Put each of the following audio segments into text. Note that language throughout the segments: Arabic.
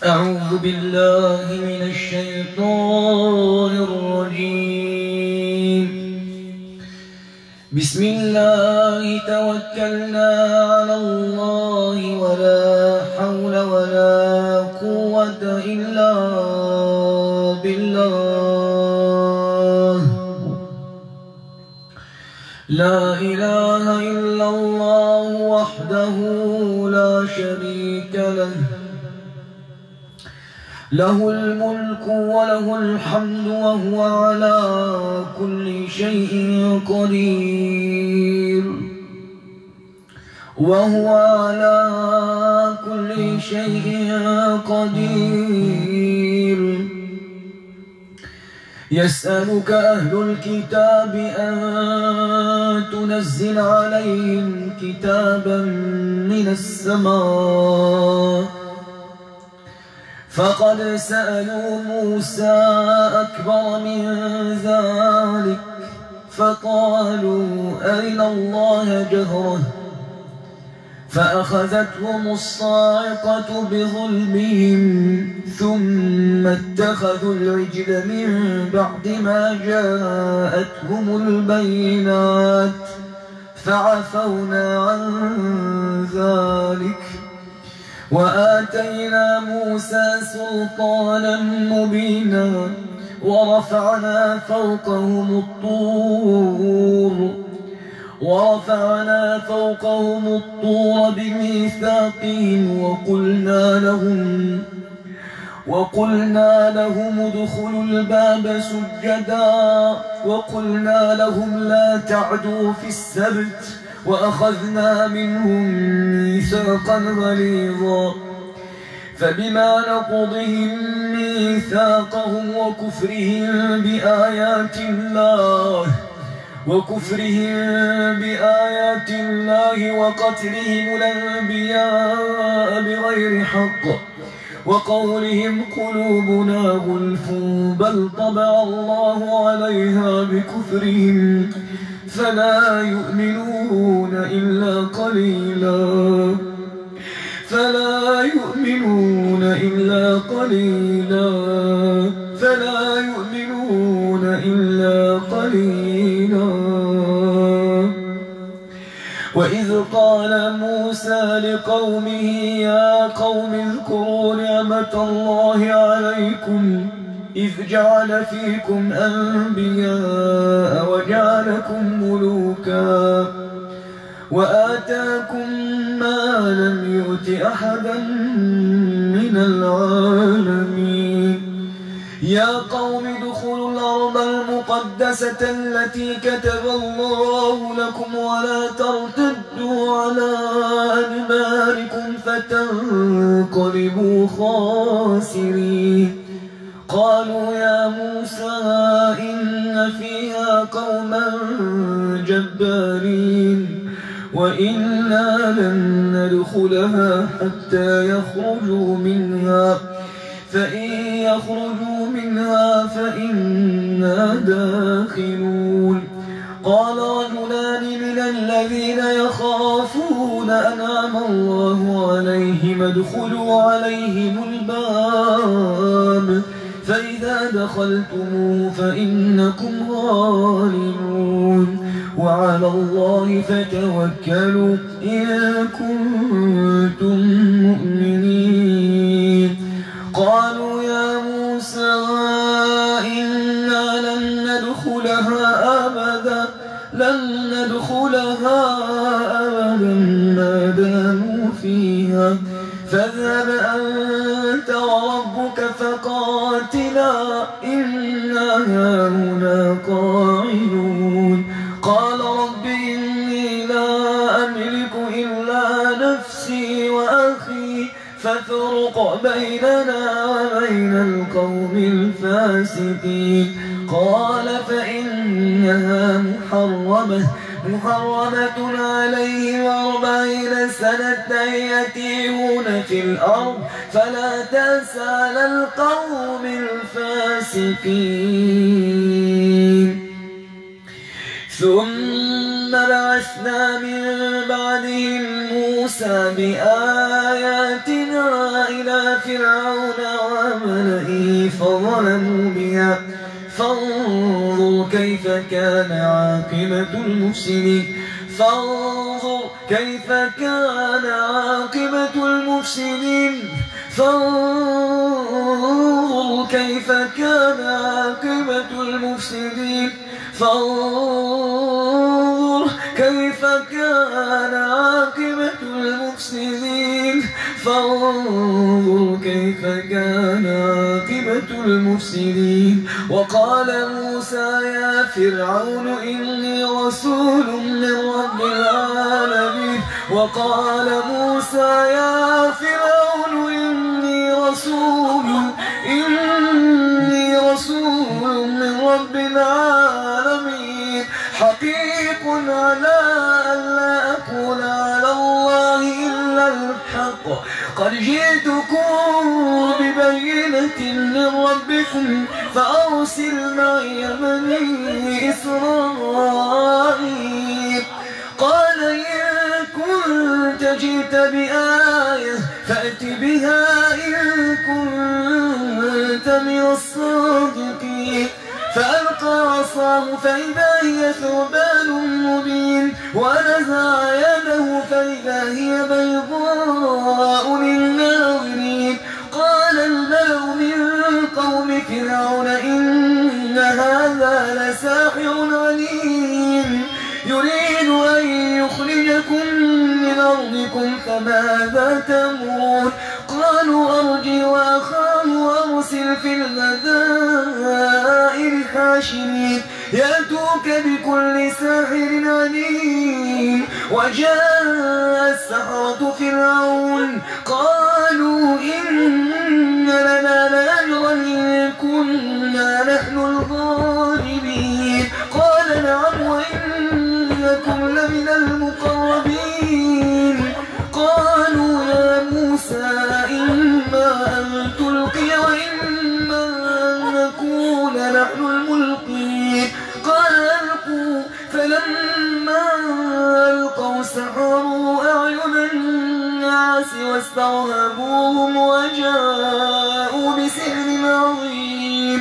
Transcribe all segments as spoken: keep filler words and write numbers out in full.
أعوذ بالله من الشيطان الرجيم. بسم الله توكلنا على الله ولا حول ولا قوة إلا بالله. لا إله إلا الله وحده لا شريك له، له الملك وله الحمد وهو على كل شيء قدير وهو على كل شيء قدير. يسألك أهل الكتاب أن تنزل عليهم كتابا من السماء، فقد سألوا موسى أكبر من ذلك فقالوا أرنا الله جهرة، فأخذتهم الصاعقة بظلمهم ثم اتخذوا العجل من بعد ما جاءتهم البينات فعفونا عن ذلك وآتينا موسى سلطانا مبينا ورفعنا فوقهم الطور ورفعنا فوقهم الطور بميثاقهم وقلنا لهم وقلنا لهم ادخلوا الباب سجدا وقلنا لهم لا تعدوا في السبت وأخذنا منهم ميثاقا غليظا. فبما نقضهم ميثاقهم وكفرهم بآيات الله وكفرهم بآيات الله وقتلهم الأنبياء بغير حق وقولهم قلوبنا غلف بل طبع الله عليها بكفرهم فلا يؤمنون إلا قليلا فلا يؤمنون إلا قليلا فلا يؤمنون إلا قليلا. وإذ قال موسى لقومه يا قوم اذكروا نعمة الله عليكم إذ جعل فيكم أنبياء وجعلكم ملوكا وآتاكم ما لم يؤت أحدا من العالمين. يا قوم ادخلوا الأرض المقدسة التي كتب الله لكم ولا ترتدوا على أدباركم فتنقلبوا خاسرين. قالوا يا موسى إن فيها قوما جبارين وإنا لن ندخلها حتى يخرجوا منها فإن يخرجوا منها فإنا داخلون. قال رجلان من الذين يخافون أنعم الله عليهم ادخلوا عليهم الباب فإذا دخلتموه فإنكم غالبون وعلى الله فتوكلوا إن كنتم مؤمنين. قالوا يا موسى إنا لن ندخلها أبدا لن ندخلها أبدا ما داموا فيها فاذهب أنت وربك فقاتلا إنا هاهنا قاعدون. قال رب إني لا أملك إلا نفسي وأخي فافرق بيننا وبين القوم الفاسقين. قال فإنها محرمة محرمة عليهم أربعين سنة يتيهون في الأرض فلا تأس على القوم الفاسقين. ثم بعثنا من بعدهم موسى بآياتنا إلى فرعون وملئه فظلموا بها فانظر كيف كان عاقبة المفسدين فانظر كيف كان عاقبة المفسدين فانظر كيف كان عاقبة المفسدين فانظر كيف كان عاقبة المفسدين فانظر كيف كان عاقبة المفسدين وقال موسى يا فرعون إني رسول من رب العالمين وقال موسى يا فرعون إني رسول إني رسول من رب العالمين حقيق على ألا أقول على الله إلا الحق قد جئتكم ببينة من ربكم فأرسل معي بني إسرائيل قال إن كنت جئت بآية فأت بها إن كنت من الصادقين فألقى عصاه فإذا هي ثعبان مبين ونزع يده فإذا هي بيضاء للناظرين قال الملأ من قوم فرعون إن هذا لساحر عليم يريد أن يخرجكم من أرضكم فماذا تأمرون قالوا أرجع وأخاه وأرسل في المدائن حاشرين يأتوك بكل ساحر عليم وجاء السحرة فرعون قالوا إن لنا لأجرا إن كنا نحن الغالبين قال نعم وإنكم لمن المقربين قالوا يا موسى إما أن تلقي وإما أن نكون نحن الملقين قال ألقوا فلما ألقوا سحروا أعين الناس واسترهبوهم وجاءوا بسحر عظيم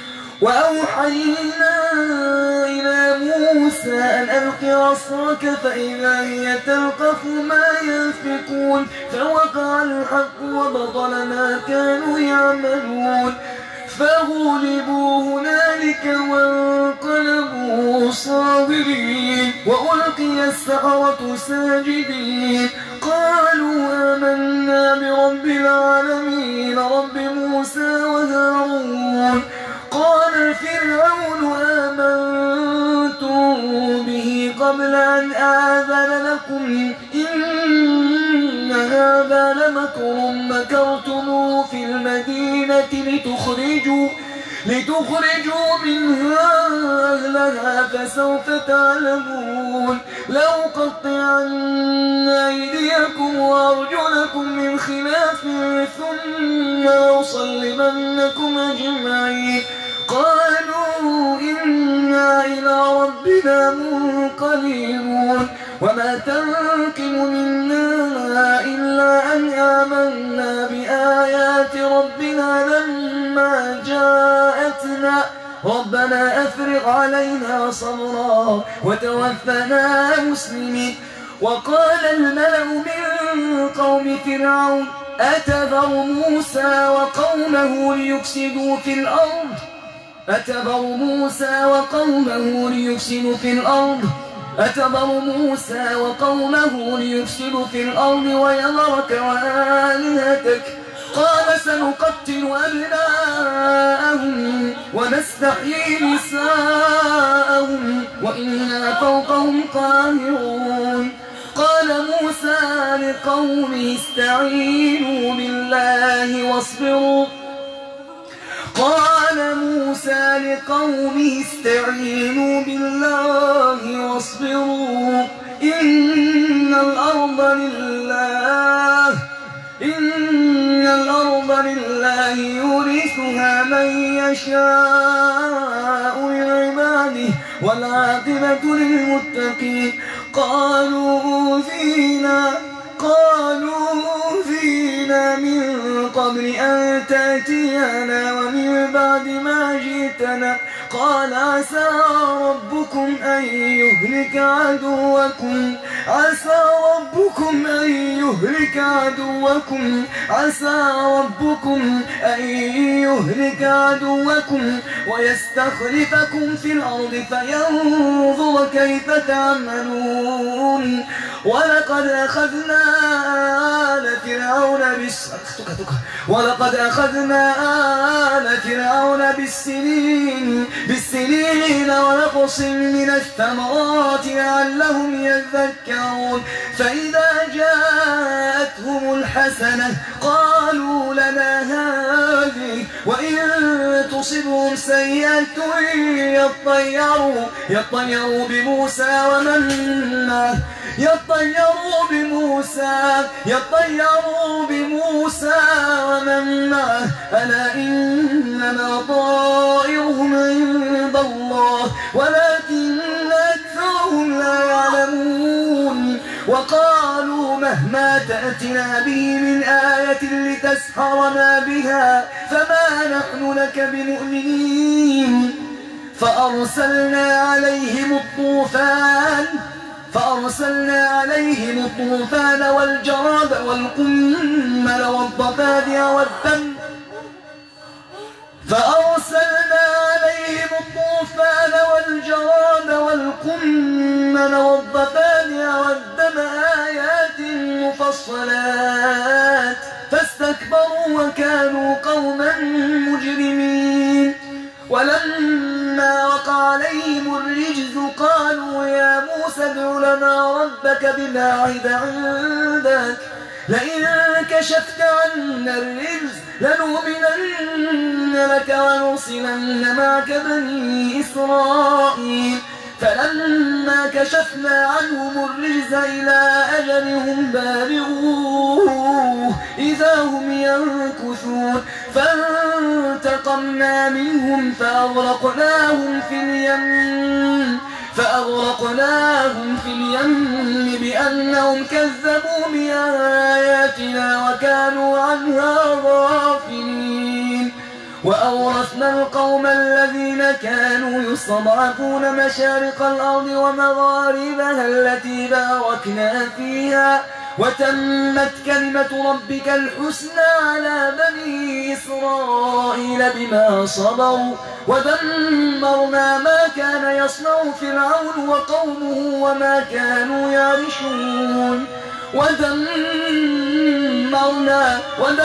وأوحينا إلى موسى أن ألق عصاك فإذا هي تلقف ما ينفقون فوقع الحق وبطل ما كانوا يعملون فغلبوا هنالك وانقلبوا صاغرين وألقي السحرة ساجدين قالوا آمنا برب العالمين رب موسى وهارون قال فرعون آمنتم به قبل أن آذن لكم إن هذا لمكر مكرتم في المدينة لتخرجوا لتخرجوا منها أهلها فسوف تعلمون لأقطعن أيديكم وأرجلكم من خلاف ثم لأصلبنكم أجمعين قالوا إنا إلى ربنا منقلبون وما تنقم منا إلا أن آمنا بآيات ربنا لما جاءتنا ربنا أفرغ علينا صبرا وتوفنا مسلمين وقال الملأ من قوم فرعون أتذر موسى وقومه ليفسدوا في الأرض أتذر موسى وقومه ليفسدوا في الأرض أتذر موسى وقومه ليفسدوا في الأرض ويذرك وآلهتك قال سنقتل أبناءهم ونستحيي نساءهم وإنا فوقهم قاهرون قال موسى لقومه استعينوا بالله واصبروا قال موسى لقومه استعينوا بالله واصبروا إن الأرض لله إن الأرض لله يورثها من يشاء من عباده والعاقبة للمتقين قالوا أوذينا قالوا أوذينا من قبل أن تأتينا ومن بعد ما جئتنا قال عسى ربكم أن يهلك عدوكم عسى ربكم أن يهلك عدوكم عسى ربكم أن يهلك عدوكم ويستخلفكم في الأرض فينظر كيف تعملون ولقد أخذنا آل فرعون بالس... ولقد أخذنا آل فرعون بالسنين بالسنين ونقص من الثمرات لعلهم يذكرون فإذا جاءتهم الحسنة قالوا لنا هذه وإن تصبهم سيئة يطيروا يطيروا بموسى ومن معه يطيروا بموسى يطيروا بموسى ومن معه ألا إنما طائرهم عند الله ولكن أكثرهم لا يعلمون وقالوا مهما تأتنا به من آية لتسحرنا بها فما نحن لك بمؤمنين فأرسلنا عليهم الطوفان فأرسلنا عليهم الطوفان والجراد والقمل والضفادع والدم فأرسلنا عليهم الطوفان والجراد والقمل والضفادع والدم آيات مفصلات فاستكبروا وكانوا قوما مجرمين ولما وقع عليهم الرجز قالوا يا موسى ادع لنا ربك بما عهد عندك لئن كشفت عنا الرجز لنؤمنن لك ونرسلن معك بني إسرائيل فلما كشفنا عنهم الرجز إلى أجل هم بالغوه إذا هم ينكثون فانتقمنا منهم فأغرقناهم في اليم فأغرقناهم في اليم بأنهم كذبوا بآياتنا وكانوا عنها غافلين وأورثنا القوم الذين كانوا يستضعفون مشارق الأرض ومغاربها التي باركنا فيها وتمت كلمة ربك الحسنى على بني إسرائيل بما صبروا ودمرنا ما كان يصنع فرعون وقومه وما كانوا يعرشون ودمرنا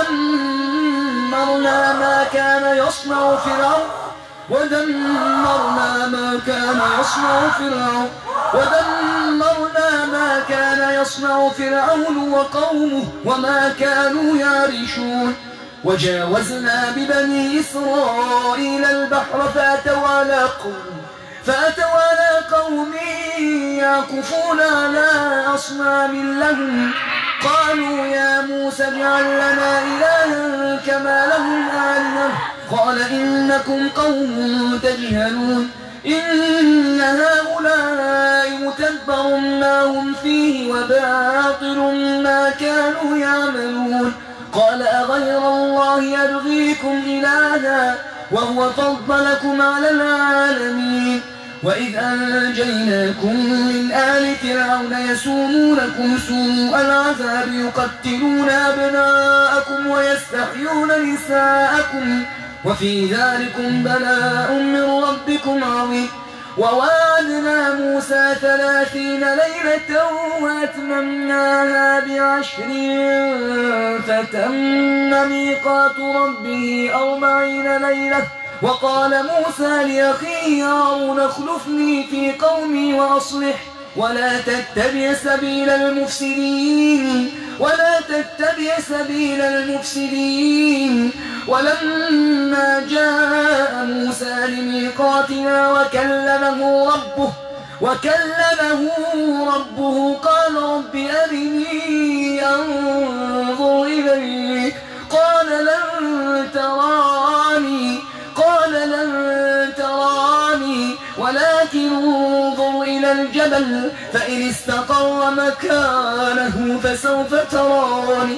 ودمرنا ما كان يصنع فرعون ودمرنا ما كان يصنع فرعون ودمرنا ما كان يصنع فرعون وقومه وما كانوا يعرشون وجاوزنا ببني إسرائيل البحر فأتوا على قوم فأتوا على قوم يعكفون على أصنام لهم قالوا يا موسى اجعل لنا إلها كما لهم آلهة قال إنكم قوم تجهلون إن هؤلاء متبر ما هم فيه وباطل ما كانوا يعملون قال أغير الله يبغيكم إلها وهو فضلكم على العالمين وإذ أنجيناكم من آل فرعون يسومونكم سوء العذاب يقتلون أبناءكم ويستحيون نساءكم وفي ذلكم بلاء من ربكم عظيم ووعدنا موسى ثلاثين ليلة وأتممناها بعشر فتم ميقات ربه أربعين ليلة وقال موسى لأخيه هارون اخلفني في قومي وأصلح ولا تتبع سبيل المفسدين ولا تتبع سبيل المفسدين ولما جاء موسى لميقاتنا وكلمه ربه وكلمه ربه قال رب أرني أنظر إليك قال لن تراني قال لن تراني ولكن انظر إلى الجبل فإن استقر مكانه فسوف تراني.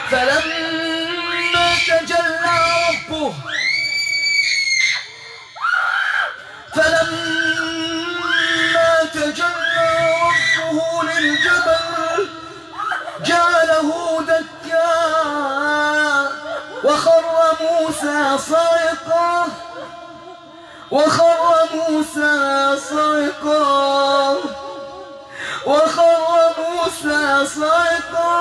فلما تجلى ربه فلما تجلى ربه للجبل جعله دكا وخر موسى صاعقا وخر موسى صاعقا وخر موسى صاعقا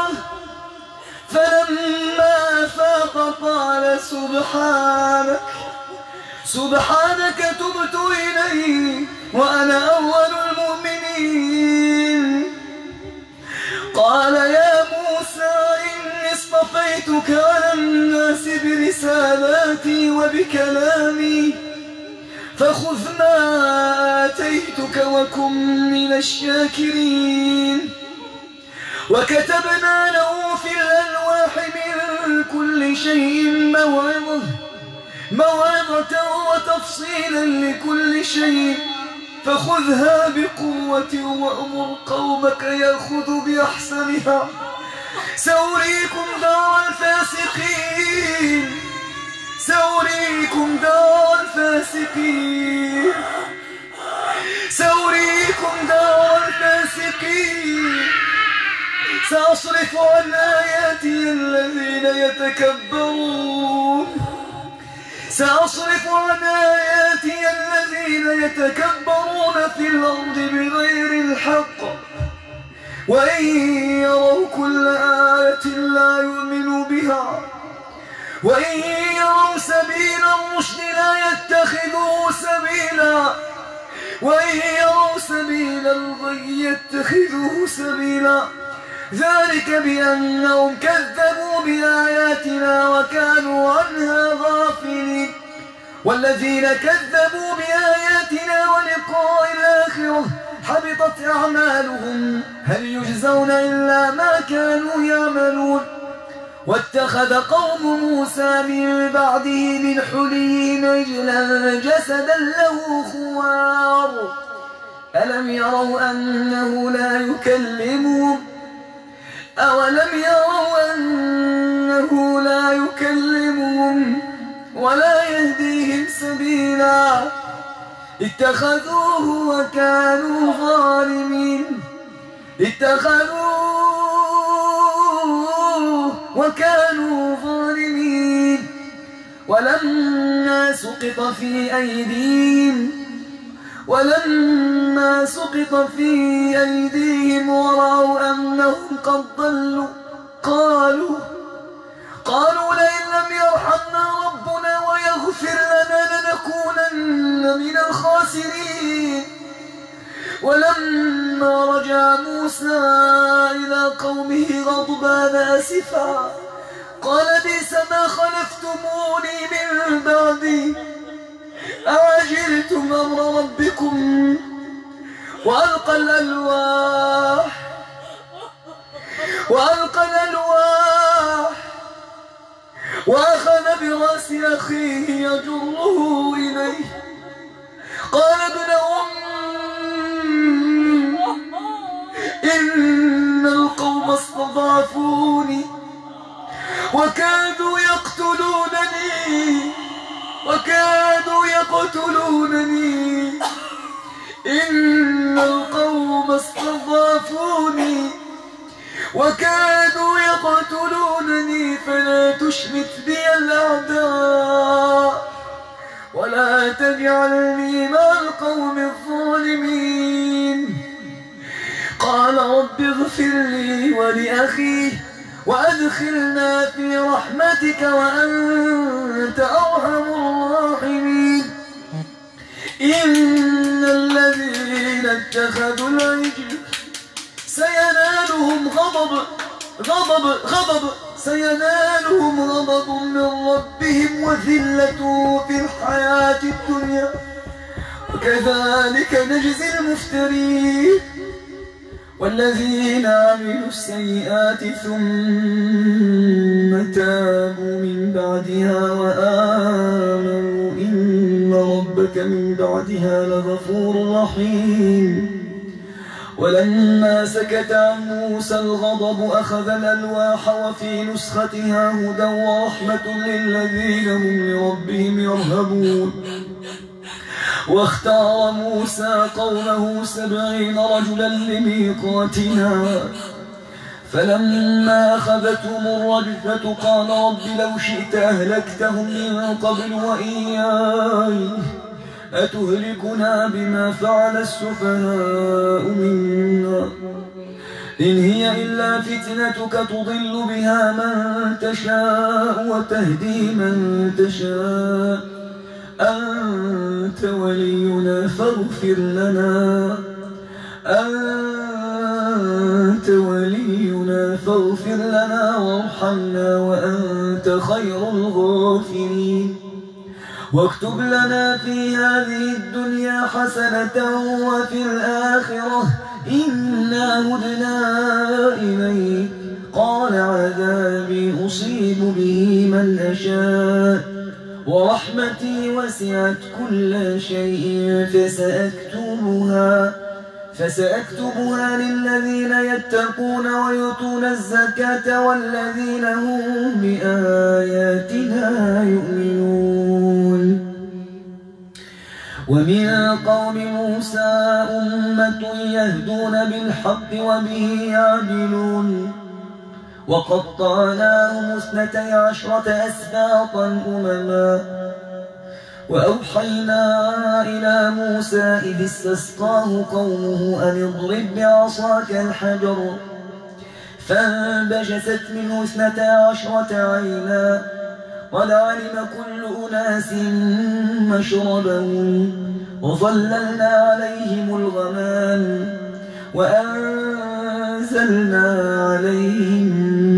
فلما أفاق قال سبحانك سبحانك تبت إليك وأنا أول المؤمنين. قال يا موسى إني اصطفيتك على الناس برسالاتي وبكلامي فخذ ما آتيتك وكن من الشاكرين. وكتبنا له في الألواح من كل شيء موعظة موعظة وتفصيلا لكل شيء فخذها بقوة وأمر قومك يأخذوا بأحسنها سأريكم دار الفاسقين سأريكم دار الفاسقين سأريكم دار الفاسقين. سأصرف عن آياتي الذين يتكبرون سأصرف عن آياتي الذين يتكبرون في الأرض بغير الحق وإن يروا كل آية لا يؤمنوا بها وإن يروا سبيل الرشد لا يتخذوه سبيلا وإن يروا سبيل الغي يتخذوه سبيلا. ذلك بأنهم كذبوا بآياتنا وكانوا عنها غافلين. والذين كذبوا بآياتنا ولقاء الآخرة حبطت أعمالهم هل يجزون إلا ما كانوا يعملون. واتخذ قوم موسى من بعده من حليهم عجلا جسدا له خوار ألم يروا أنه لا يكلمهم أولم يروا أنه لا يكلمهم ولا يهديهم سبيلا اتخذوه وكانوا ظالمين اتخذوه وكانوا ظالمين. ولما سقط في أيديهم ولما سقط في أيديهم ورأوا أنهم قد ضلوا قالوا قالوا لئن لم يرحمنا ربنا ويغفر لنا لنكونن من الخاسرين. ولما رجع موسى إلى قومه غضبان آسفا قال بئس ما خلفتموني من بعدي أعجلتم أمر ربكم وألقى الألواح وألقى الألواح وأخذ برأس أخيه يجره إليه قال ابن أم إن القوم استضعفوني وكادوا يقتلونني وكادوا يقتلونني إن القوم استضعفوني وكادوا يقتلونني فلا تشمت بي الأعداء ولا تجعلني مع القوم الظالمين. قال رب اغفر لي ولأخي وأدخلنا في رحمتك وأنت أرحم الراحمين. إن الذين اتخذوا العجل سينالهم غضب غضب غضب سينالهم غضب من ربهم وذلة في الحياة الدنيا وكذلك نجزي المفترين. والذين عملوا السيئات ثم تابوا من بعدها وآمنوا إن ربك من بعدها لغفور رحيم. ولما سكت عن موسى الغضب أخذ الألواح وفي نسختها هدى ورحمة للذين هم لربهم يرهبون. واختار موسى قومه سبعين رجلا لميقاتنا فلما أخذتهم الرجفة قال رب لو شئت أهلكتهم من قبل وإياي أتهلكنا بما فعل السفهاء منا إن هي إلا فتنتك تضل بها من تشاء وتهدي من تشاء أنت ولينا فاغفر لنا أنت ولينا فاغفر لنا وارحمنا وأنت خير الغافرين. واكتب لنا في هذه الدنيا حسنة وفي الآخرة إنا هدنا إليك قال عذابي أصيب به من أشاء ورحمتي وسعت كل شيء فسأكتبها فسأكتبها للذين يتقون ويؤتون الزكاة والذين هم بآياتنا يؤمنون. ومن قوم موسى أمة يهدون بالحق وبه يعدلون. وقطعناهم اثنتي عشرة أسباطا أمما وأوحينا إلى موسى إذ استسقاه قومه أن اضرب بعصاك الحجر فانبجست منه اثنتا عشرة عينا قد علم كل أناس مشربهم وظللنا عليهم الغمام وأنزلنا عليهم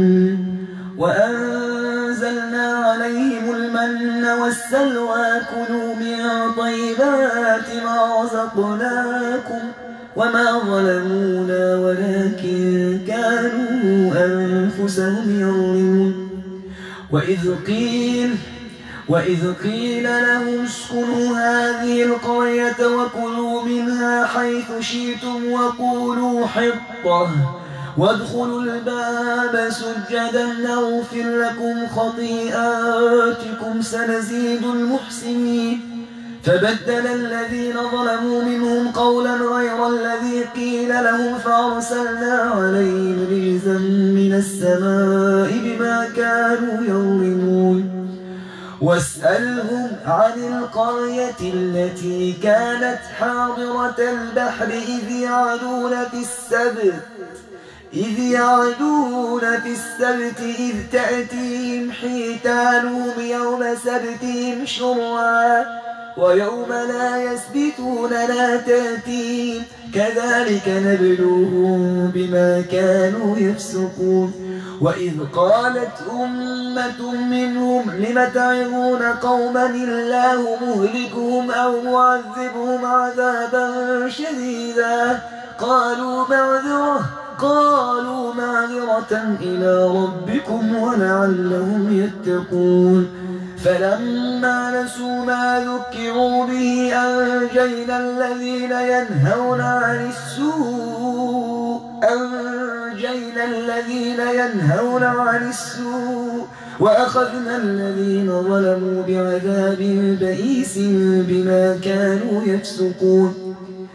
وأنزلنا عليهم المن والسلوى كلوا من طيبات ما رزقناكم وما ظلمونا ولكن كانوا أنفسهم يظلمون. وإذ قيل وإذ قيل لهم اسكنوا هذه القرية وكلوا منها حيث شئتم وقولوا حطة وادخلوا الباب سجدا نغفر لكم خطيئاتكم سنزيد المحسنين. فبدل الذين ظلموا منهم قولا غير الذي قيل لهم فأرسلنا عليهم رجزا من السماء بما كانوا يظلمون. واسألهم عن القرية التي كانت حاضرة البحر إذ يعدون في السبت إذ يعدون في السبت إذ تأتيهم حيتانهم يوم سبتهم شرعا ويوم لا يسبتون لا تأتيهم كذلك نبلوهم بما كانوا يفسقون. وإذ قالت أمة منهم لم تعظون قوما الله مهلكهم أو معذبهم عذابا شديدا قالوا معذرة قالوا معذرة إلى ربكم ولعلهم يتقون. فلما نسوا ما ذكروا به أنجينا الذين ينهون عن السوء أنجينا الذين ينهون عن السوء وأخذنا الذين ظلموا بعذاب بئيس بما كانوا يفسقون.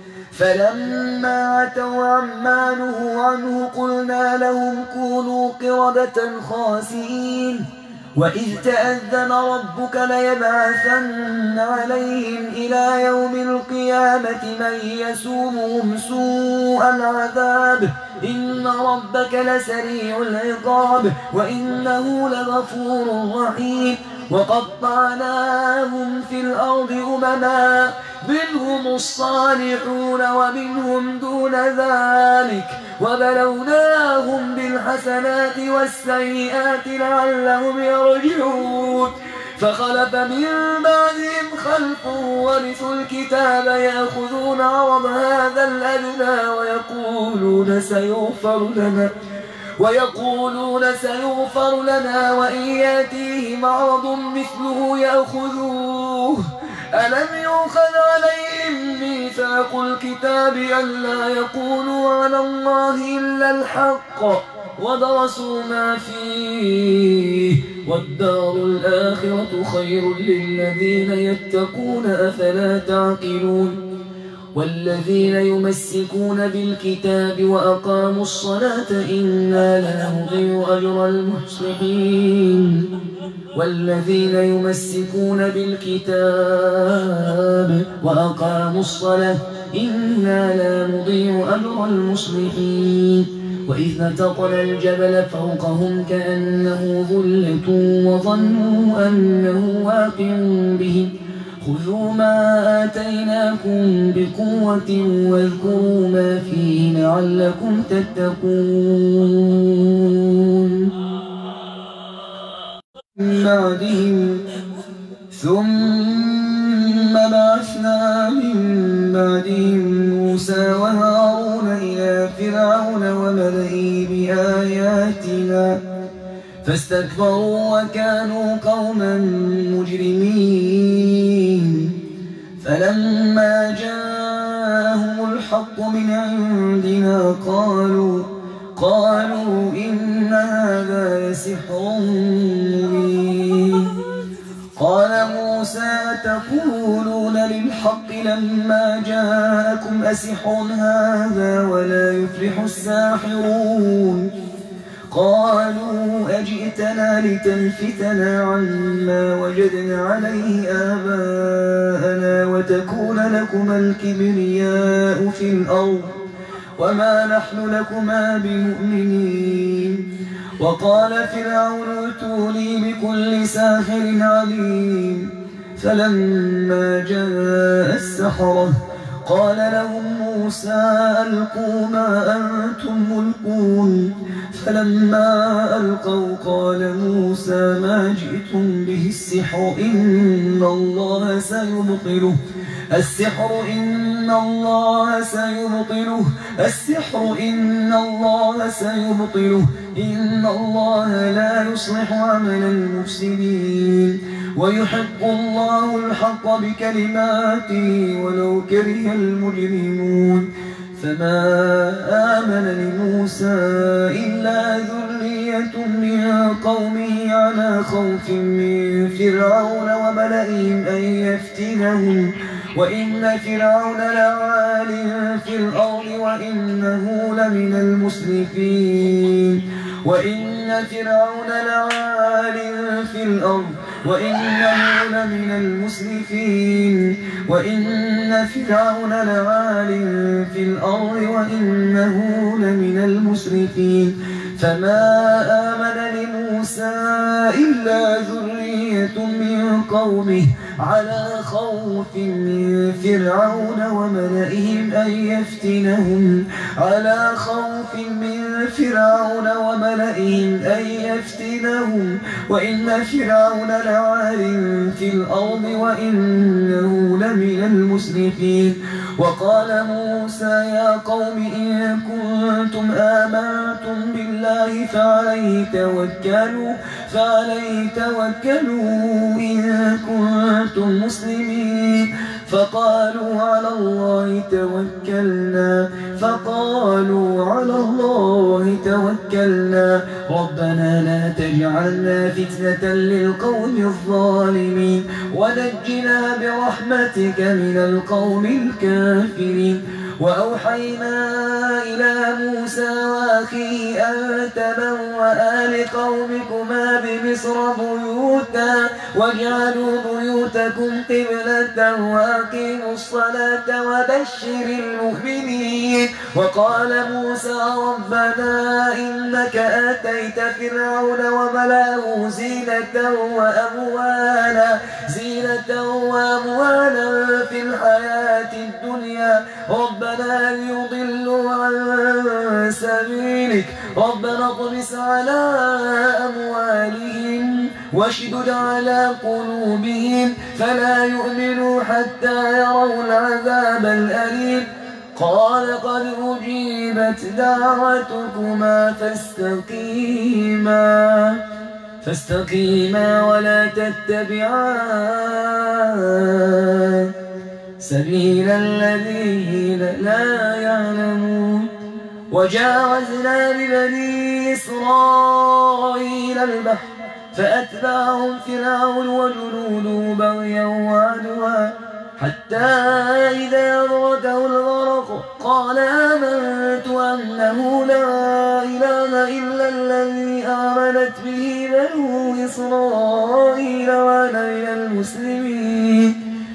فلما عتوا عما نهوا عنه قلنا لهم كونوا قردة خاسئين. وإذ تأذن ربك ليبعثن عليهم إلى يوم القيامة من يسومهم سوء العذاب إن ربك لسريع العقاب وإنه لغفور رحيم. وقطعناهم في الأرض أمما منهم الصالحون ومنهم دون ذلك وبلوناهم بالحسنات والسيئات لعلهم يرجعون. فخلف من بعدهم خلف ورثوا الكتاب يأخذون عرض هذا الأدنى ويقولون سيغفر لنا ويقولون سيغفر لنا وإن يأتيهم عرض مثله يأخذوه ألم يؤخذ عليهم ميثاق الكتاب ألا يقولوا على الله إلا الحق ودرسوا ما فيه والدار الآخرة خير للذين يتقون أفلا تعقلون والذين يمسكون بالكتاب وأقاموا الصلاة إنا لا نضيع أجر المصلحين والذين يمسكون بالكتاب وأقاموا الصلاة إنا لا نضيع أجر المصلحين وإذ نتقنا الجبل فوقهم كأنه ظلة وظنوا أنه واقع بهم خذوا ما آتيناكم بقوة واذكروا ما فيه لعلكم تتقون بعدهم ثم بعثنا من بعدهم موسى وهارون إلى فرعون وملئه بآياتنا فاستكبروا وكانوا قوما مجرمين فلما جاءهم الحق من عندنا قالوا قالوا إن هذا لسحر مبين قال موسى تقولون للحق لما جاءكم أسحر هذا ولا يفلح الساحرون قالوا أجئتنا لتلفتنا عما وجدنا عليه آباءنا وتكون لكما الكبرياء في الأرض وما نحن لكما بمؤمنين وقال فرعون ائتوني بكل ساحر عليم فلما جاء السحرة قال لهم موسى ألقوا ما أنتم ملقون فلما ألقوا قال موسى ما جئتم به السحر إن الله سيبطله السحر إن الله سيبطله السحر إن الله سيبطله إن الله لا يصلح عمل المفسدين ويحق الله الحق بكلماته ولو كره المجرمون فما آمن لموسى إلا ذرية من قومه على خوف من فرعون وملئهم أن يفتنهم وإن فرعون لعال في الأرض وإنه لمن المسرفين وإن فرعون لعال في الأرض وإنه لمن المسرفين وإن فرعون لعال في الأرض وإنه لمن المسرفين فما آمن لموسى إلا ذرية من قومه على خوف من فرعون وملئهم أن يفتنهم على خوف من فرعون وملئهم أن يفتنهم وإن فرعون لعال في الأرض وإنه لمن المسرفين وقال موسى يا قوم إن كنتم آمنتم بالله فعليه توكلوا فعليه توكلوا إن كنتم مسلمين فقالوا على الله توكلنا فقالوا على الله توكلنا ربنا لا تجعلنا فتنة للقوم الظالمين ونجنا برحمتك من القوم الكافرين وأوحينا إلى موسى وأخيه أن تبوأ لقومكما بمصر بيوتا واجعلوا بيوتكم قبلة وأقيموا الصلاة وبشر المؤمنين وقال موسى ربنا إنك آتيت فرعون وملأه زينة وأموالا زينة وأموالا في الحياة الدنيا ربنا ليضلوا عن سبيلك ربنا اطمس على أموالهم واشدد على قلوبهم فلا يؤمنوا حتى يروا العذاب الأليم قال قد أجيبت دعوتكما فاستقيما فاستقيما ولا تتبعان سبيل الذين لا يعلمون. وجاوزنا ببني إسرائيل البحر فأتبعهم فرعون وجنوده بغيا وعدوا حتى إذا أدركه الغرق قال آمنت أنه لا إله إلا الذي آمنت به بنو إسرائيل وأنا من المسلمين.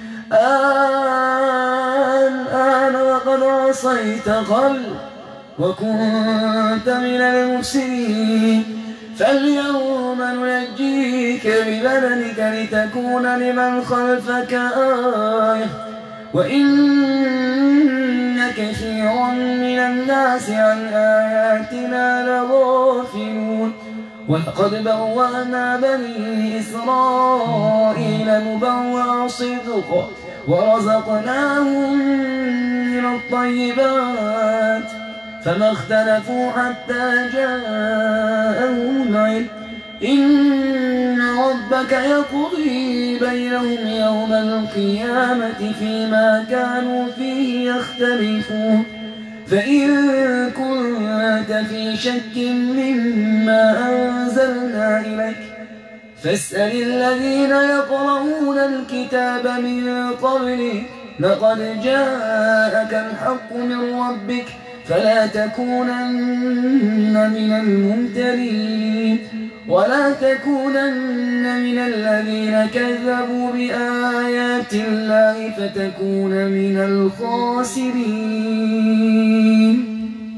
الآن وقد عصيت قبل وكنت من المفسدين فاليوم ننجيك ببدنك لتكون لمن خلفك آية وإن كثيرا من الناس عن آياتنا لغافلون. ولقد بوأنا بني إسرائيل مبوأ صدق ورزقناهم من الطيبات فما اختلفوا حتى جاءهم العلم إن ربك يقضي بينهم يوم القيامة فيما كانوا فيه يختلفون. فإن كنت في شك مما أنزلنا إليك فاسأل الذين يقرؤون الكتاب من قبلك لقد جاءك الحق من ربك فلا تكونن من الممترين ولا تكونن من الذين كذبوا بآيات الله فتكون من الخاسرين.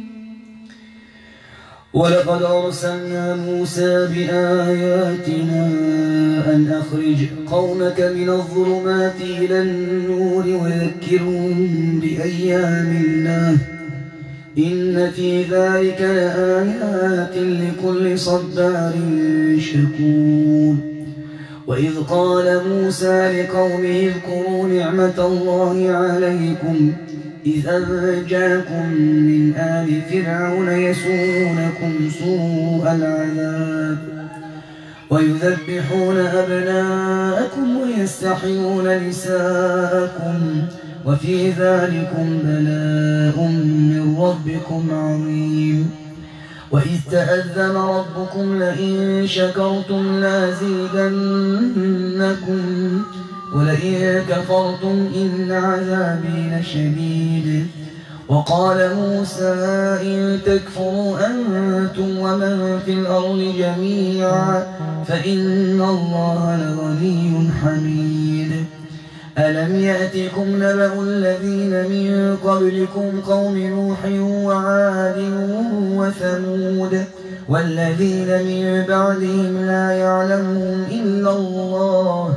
ولقد أرسلنا موسى بآياتنا أن أخرج قومك من الظلمات إلى النور وذكرهم بأيام الله إن في ذلك لآيات لكل صبار شكور. وإذ قال موسى لقومه اذكروا نعمة الله عليكم إذ أنجاكم من آل فرعون يسومونكم سوء العذاب ويذبحون أبناءكم ويستحيون نساءكم وفي ذلكم بلاء من ربكم عظيم. وإذ تأذن ربكم لئن شكرتم لأزيدنكم ولئن كفرتم إن عذابي لشديد. وقال موسى إن تكفروا أنتم ومن في الأرض جميعا فإن الله لغني حميد. ألم يأتكم نبأ الذين من قبلكم قوم نوح وعاد وثمود والذين من بعدهم لا يعلمهم إلا الله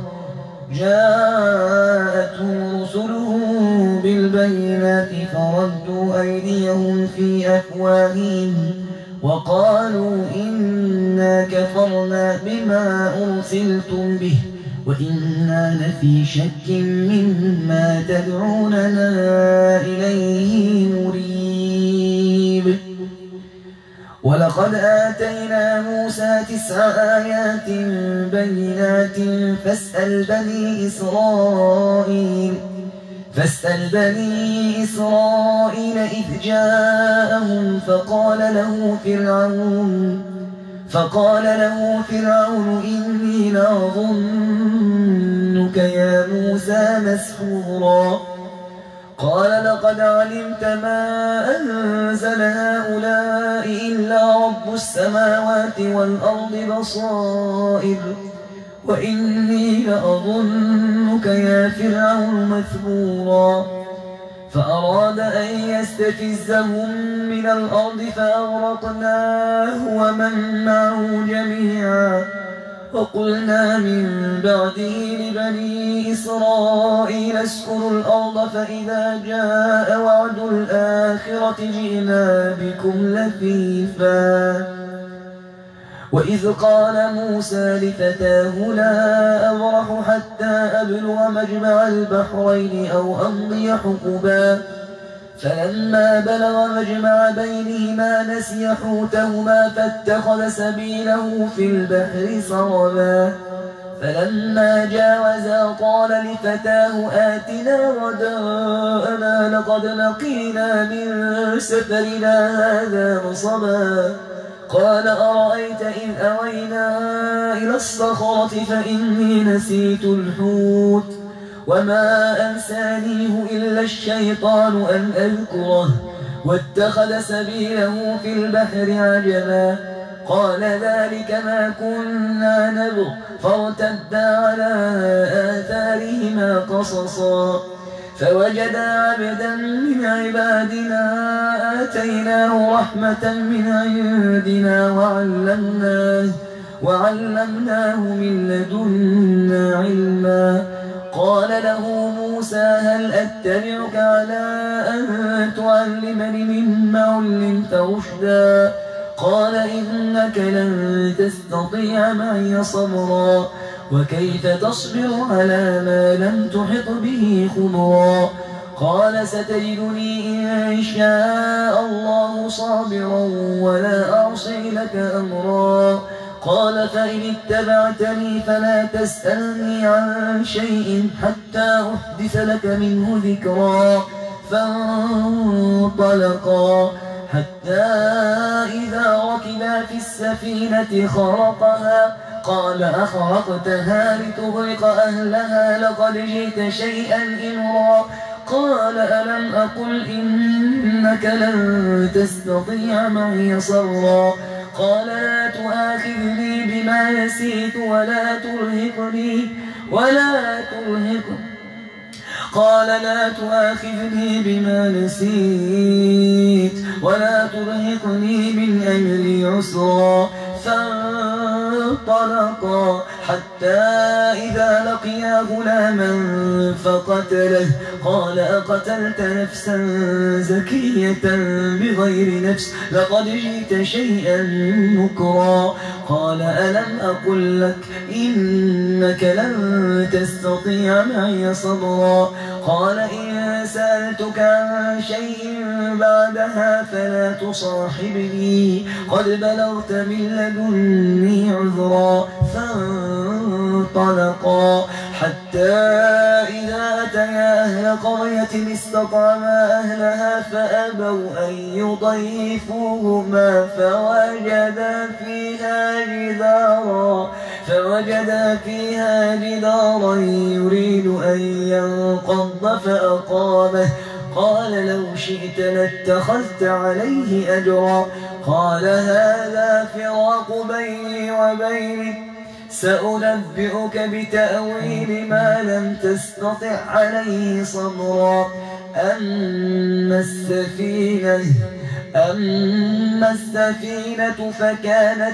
جاءتهم رسلهم بالبينات فردوا أيديهم في أفواههم وقالوا إنا كفرنا بما أرسلتم به وإنا لفي شك مما تدعوننا إليه مريب. ولقد آتينا موسى تسع آيات بينات فاسأل بني إسرائيل فاسأل بني إسرائيل إذ جاءهم فقال له فرعون فقال له فرعون إني لأظنك يا موسى مسحورا. قال لقد علمت ما أنزل هؤلاء إلا رب السماوات والأرض بصائر وإني لأظنك يا فرعون مثبورا. فأراد أن يستفزهم من الأرض فأغرقناه ومن معه جميعا. وقلنا من بعده لبني إسرائيل اسكنوا الأرض فإذا جاء وعد الآخرة جئنا بكم لفيفا. وإذ قال موسى لفتاه لا أبرح حتى أبلغ مجمع البحرين أو أمضي حقبا فلما بلغ مجمع بينهما نسي حوتهما فاتخذ سبيله في البحر سربا فلما جاوزا قال لفتاه آتنا غداءنا لقد لقينا من سفرنا هذا نصبا قال أرأيت إذ أوينا إلى الصخرة فإني نسيت الحوت وما أنسانيه إلا الشيطان أن أذكره واتخذ سبيله في البحر عجبا قال ذلك ما كنا نبغ فارتدا على آثارهما قصصا فوجدا عبدا من عبادنا آتيناه رحمة من عندنا وعلمناه, وعلمناه من لدنا علما قال له موسى هل أتبعك على أن تعلمني مما علمت رشدا قال إنك لن تستطيع معي صبرا وكيف تصبر على ما لم تحط به خبرا قال ستجدني إن شاء الله صابرا ولا أعصي لك أمرا قال فإن اتبعتني فلا تسألني عن شيء حتى أحدث لك منه ذكرا فانطلقا حتى إذا ركبا في السفينة خرقها قال أخرقتها لتغرق أهلها لقد جئت شيئا إمرا قال ألم أقل إنك لن تستطيع معي صبرا قال لا تؤاخذني بما نسيت ولا ترهقني ولا ترهقني قال لا تؤاخذني بما نسيت ولا ترهقني من أمري عسرا فانطلقا حتى إذا لقيا غلاما فقتله قال أقتلت نفسا زكية بغير نفس لقد جئت شيئا نكرا قال ألم أقل لك إنك لن تستطيع معي صبرا قال إن سألتك عن شيء بعدها فلا تصاحبني قد بلغت من لدني عذرا فانطلقا حتى إذا أتيا أهل قرية استطعما أهلها فأبوا أن يضيفوهما فوجدا فيها جدارا فوجدا فيها جدارا يريد أن ينقض فأقامه قال لو شئت لاتخذت عليه أجرا قال هذا فراق بيني وبينك سأنبئك بتأويل ما لم تستطع عليه صبرا أما السفينة أما السفينة فكانت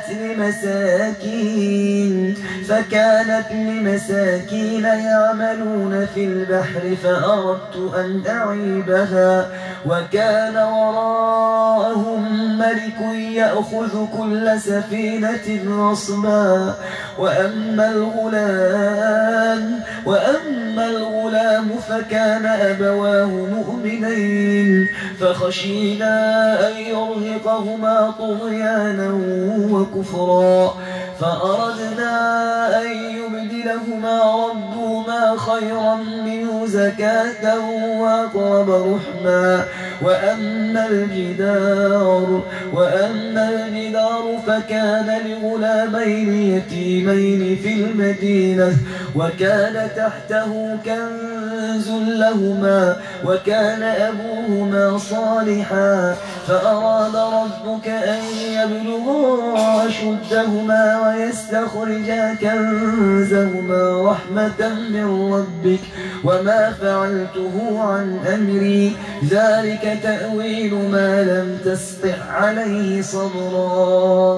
لمساكين فكانت لمساكين يعملون في البحر فأردت أن أعيبها وكان وراءهم ملك يأخذ كل سفينة غصبا وأما الغلام وأما الغلام فكان أبواه مؤمنين فخشينا أن يرهقهما طغيانا وكفرا فأردنا أن يبدلهما ربهما خيرا منه زكاة وأقرب رحما وأما الجدار وأما الجدار فكان لغلامين يتيمين في المدينة وكان تحته كنز لهما وكان أبوهما صالحا فأراد ربك أن يبلغا أشدهما ويستخرجا كنزهما رحمة من ربك وما فعلته عن أمري ذلك تأويل ما لم تستطع عليه صبرا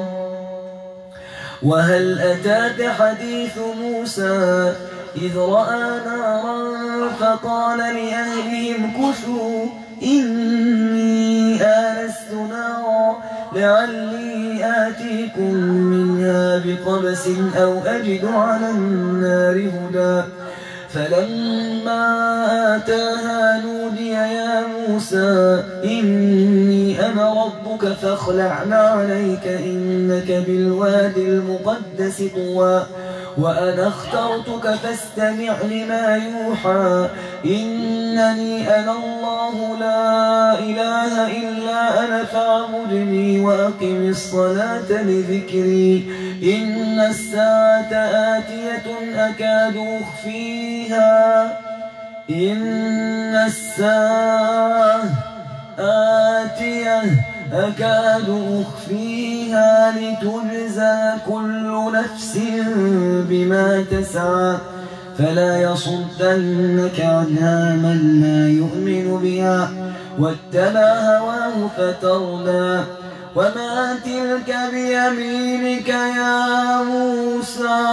وهل أتاك حديث موسى إذ رأى نارا فقال لأهلهم كثوا إني آنست نارا لعلي آتيكم منها بقبس أو أجد على النار هدى فلما آتاها نودي يا موسى إني أنا ربك فاخلع عليك إنك بالوادي المقدس طوى وأنا اخترتك فاستمع لما يوحى إنني أنا الله لا إله إلا أنا فاعبدني وأقم الصلاة لذكري إن الساعة آتية أكاد أخفيها إن الساعة آتية أكاد أخفيها لتجزى كل نفس بما تسعى فلا يصدنك عنها من لا يؤمن بها واتبع هواه فتردى وما تلك بيمينك يا موسى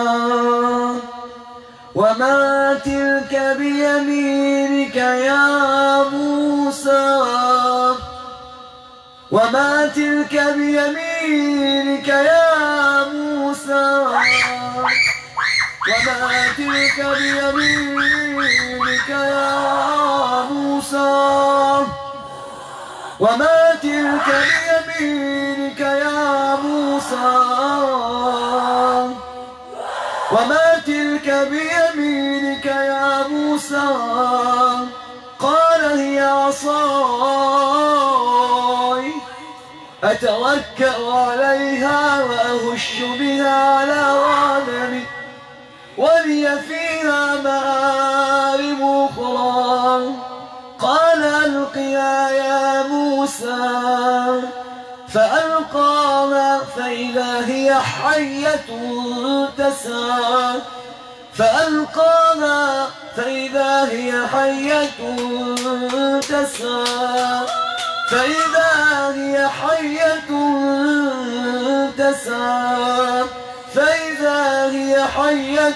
وما تلك بيمينك يا موسى وما تلك بيمينك يا موسى وما تلك بيمينك يا موسى وما تلك بيمينك يا موسى وما تلك بيمينك يا موسى قال هي عصاي أتوكأ عليها وأهش بها على غنمي ولي فيها مآرب أخرى قال ألقها يا موسى فألقاها فإذا هي حية تسعى فألقاها فإذا هي حية تسعى فإذا هي حية تسعى فإذا هي حية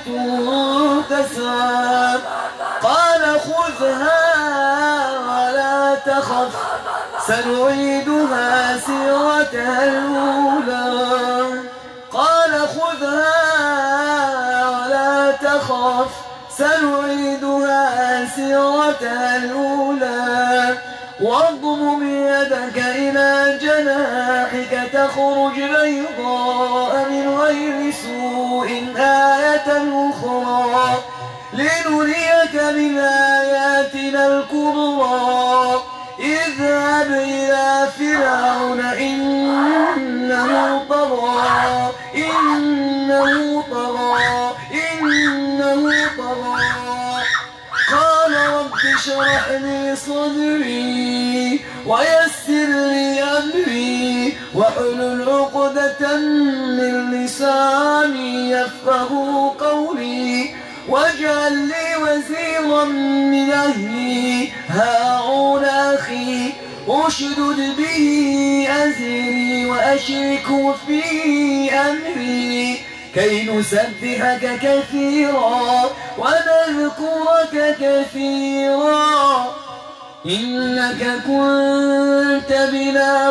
تسعى قال خذها ولا تخف سنعيدها سيرتها الأولى قال خذها ولا تخف سنعيدها سيرتها الأولى واضم يدك إلى جناحك تخرج بيضاء من غير سوء آية أخرى لنريك من آياتنا الكبرى اذهب إلى فرعون إنه طغى إنه طغى إنه طغى قال رب اشرح لي صدري ويسر لي أمري واحلل عقدة من لساني يفقه قولي واجعل لي وزيرا من أهلي هارون أخي أشدد به أزري وأشركه في أمري كي نسبحك كثيرا ونذكرك كثيرا إنك كنت بنا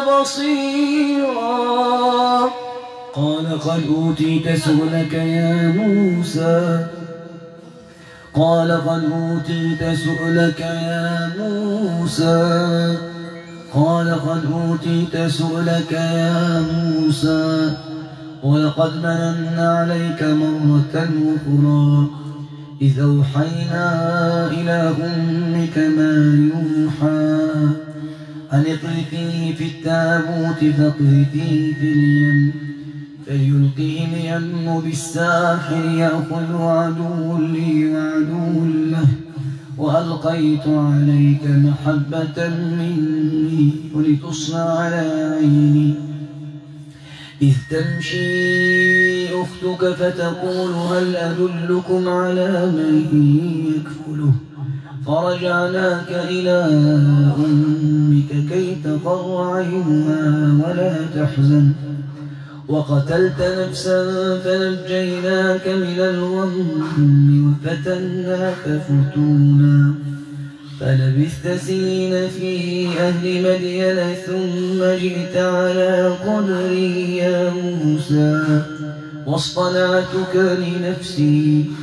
بصيرا قال قد أوتيت سؤلك يا موسى قال قد أوتيت سؤلك يا موسى قال قد أوتيت سؤلك يا موسى ولقد مننا عليك مرة أخرى إذ أوحينا إلى أمك ما يوحى أن اقذفيه في التابوت فاقذفيه في اليم فليلقه اليم بالساحل يأخذ عدو لي وعدو له وألقيت عليك محبة مني ولتصنع على عيني إذ تمشي أختك فتقول هل أدلكم على من يكفله فرجعناك إلى أمك كي تقر عينها ولا تحزن وقتلت نفسا فنجيناك من الغم وفتناك فتونا فلبثت سنين في أهل مدين ثم جئت على قدري يا موسى واصطنعتك لنفسي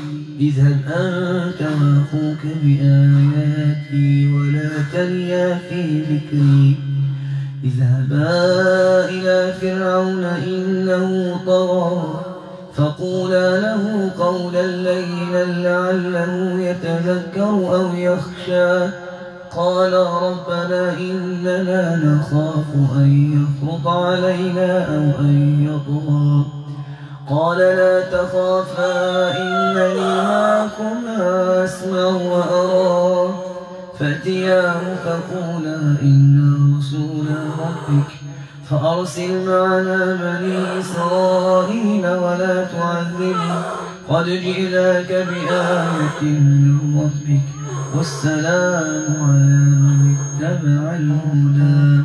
اذهب أنت وأخوك بآياتي ولا تنيا في ذكري اذهبا إلى فرعون إنه طغى فقولا له قولا لينا لعله يتذكر أو يخشى قال ربنا إننا نخاف أن يفرط علينا أو أن يطغى قال لا تخافا إنني معكما أسمع وأرى فأتياه فقولا إنا رسول ربك فأرسل معنا بني إسرائيل ولا تعذبهم قد جئناك بآية من ربك والسلام على من اتبع الهدى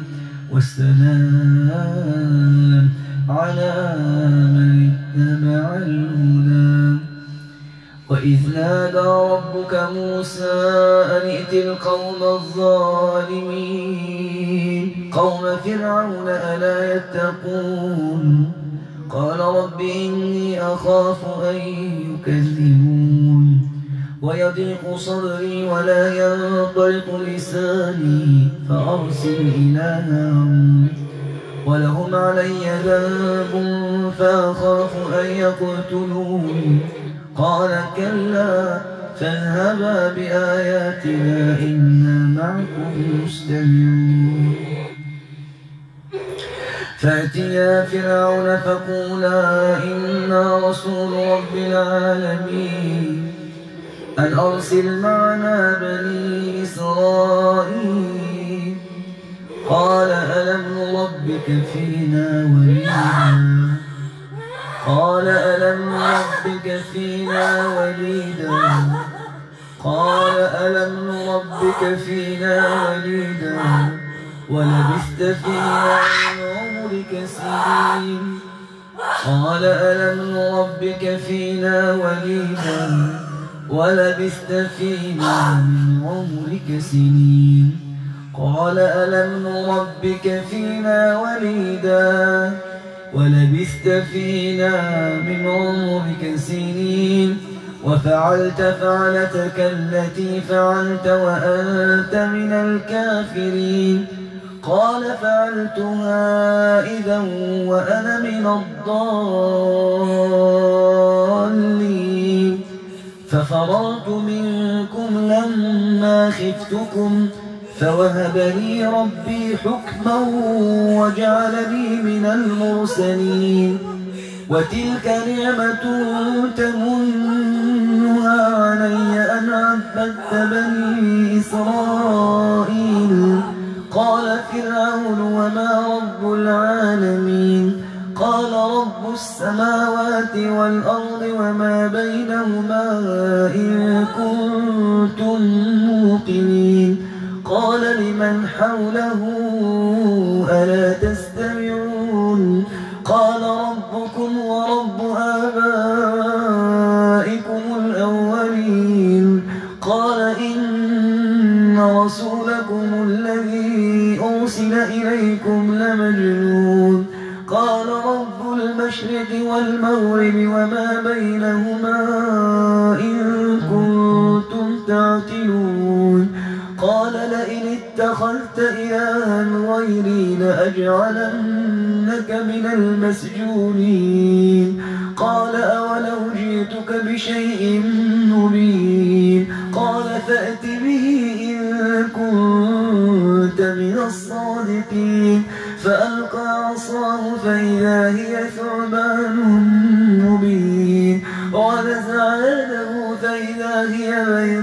والسلام على من اتبع الهدى وإذ نادى ربك موسى أن ائت القوم الظالمين قوم فرعون ألا يتقون قال رب إني أخاف أن يكذبون ويضيق صدري ولا ينطلق لساني فأرسل إلى هارون ولهم علي ذنب فأخاف أن يقتلون قال كلا فاذهبا بآياتنا إنا معكم مستمعون فأتيا فرعون فقولا إنا رسول رب العالمين أن أرسل معنا بني إسرائيل قال ألم نربك فينا وليدا قال ألم نربك فينا وليدا قال ألم نربك فينا وليدا ولبثت فينا من عمرك سنين قال ألم نربك فينا وليدا ولبثت فينا من عمرك سنين قال ألم نربك فينا وليدا ولبثت فينا من عمرك سنين وفعلت فعلتك التي فعلت وأنت من الكافرين قال فعلتها إذا وأنا من الضالين ففررت منكم لما خفتكم فوهب لي ربي حكما وجعلني من المرسلين وتلك نعمة تمنها علي أن عبدت بني إسرائيل قال فرعون وما رب العالمين قال رب السماوات والأرض وما بينهما إن كنتم موقنين قال لمن حوله ألا تستمعون قال ربكم ورب آبائكم الأولين قال إن رسولكم الذي أرسل إليكم لمجنون قال رب المشرق والمغرب وما بينهما إن كنتم تعقلون قال لئن اتخذت إلها غيري لأجعلنك من المسجونين قال أولو جئتك بشيء مبين قال فأت به إن كنت من الصادقين فألقى عصاه فإذا هي ثعبان مبين ونزع يده فإذا هي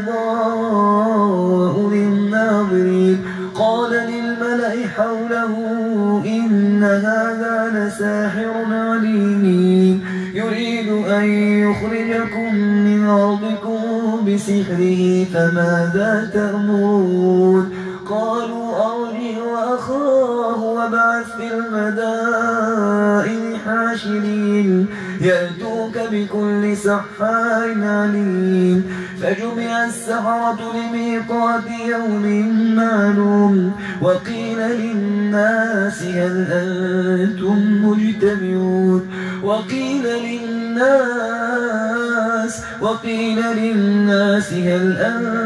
بيضاء للناظرين قال للملأ حوله إن هذا لساحر عليم يريد أن يخرجكم من أرضكم بسحره فماذا تأمرون قالوا أرجه وأخاه وابعث في المدائن حاشرين يأتوك بكل سحار عليم فجمع السحرة لميقات يوم معلوم وقيل للناس هل أنتم مجتمعون وقيل للناس وقيل للناس هل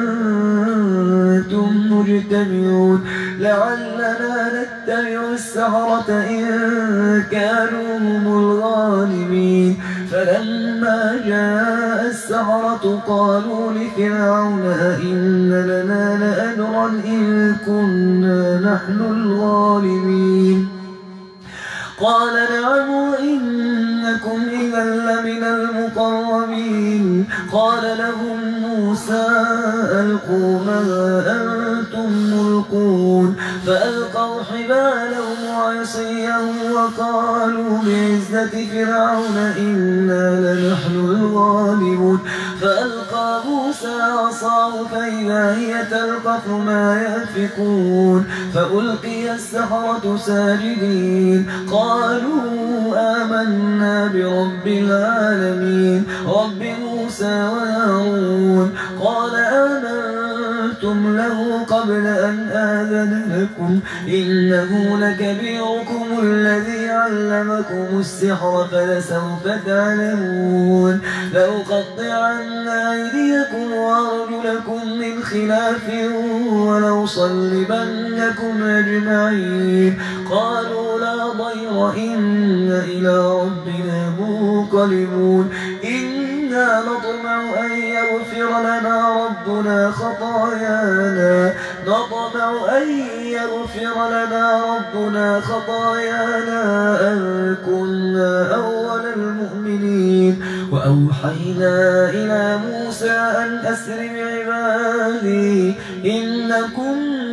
أنتم مجتمعون لعلنا نتبع السحرة إن كانوا هم الغالبين فلما جاء السحرة قالوا لفرعون أئن لنا لأجرا إن كنا نحن الغالبين قال نعم وإنكم إذا لمن المقربين قال لهم موسى ألقوا ما أنتم ملقون فألقوا حبالهم وعصيهم وقالوا بعزة فرعون إنا لنحن الغالبون فألقى موسى عصاه فإذا هي تلقف ما يأفكون فألقي السحرة ساجدين قالوا آمنا برب العالمين رب موسى وهارون قال آمنتم له قبل أن آذن لكم إنه لكبيركم الذي علمكم السحر فلسوف تعلمون لأقطعن أيديكم وأرجلكم من خلاف ولأصلبنكم أجمعين قالوا لا ضير إنا إلى ربنا منقلبون إنا نطمع أن يغفر لنا ربنا خطايانا نطمع أن يغفر لنا ربنا خطايانا أن كنا أول المؤمنين وأوحينا إلى موسى أن أسر بعبادي إنكم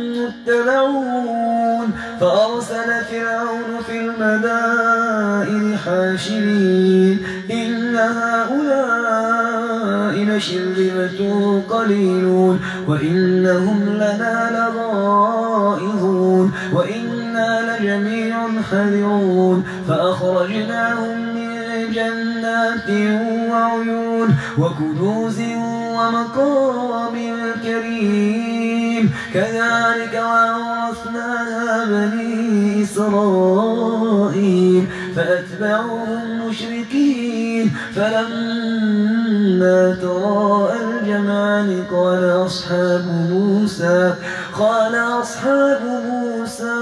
متبعون فأرسل فرعون في المدائن حاشرين إن هؤلاء لشرذمة قليلون وإنهم لنا لغائظون وإنا لجميع حذرون فأخرجناهم من جنات وعيون وكنوز ومقام كريم كذلك وأورثناها بني إسرائيل فأتبعوهم مشركين فلما تراءى الجمعان قال أصحاب موسى قال أصحاب موسى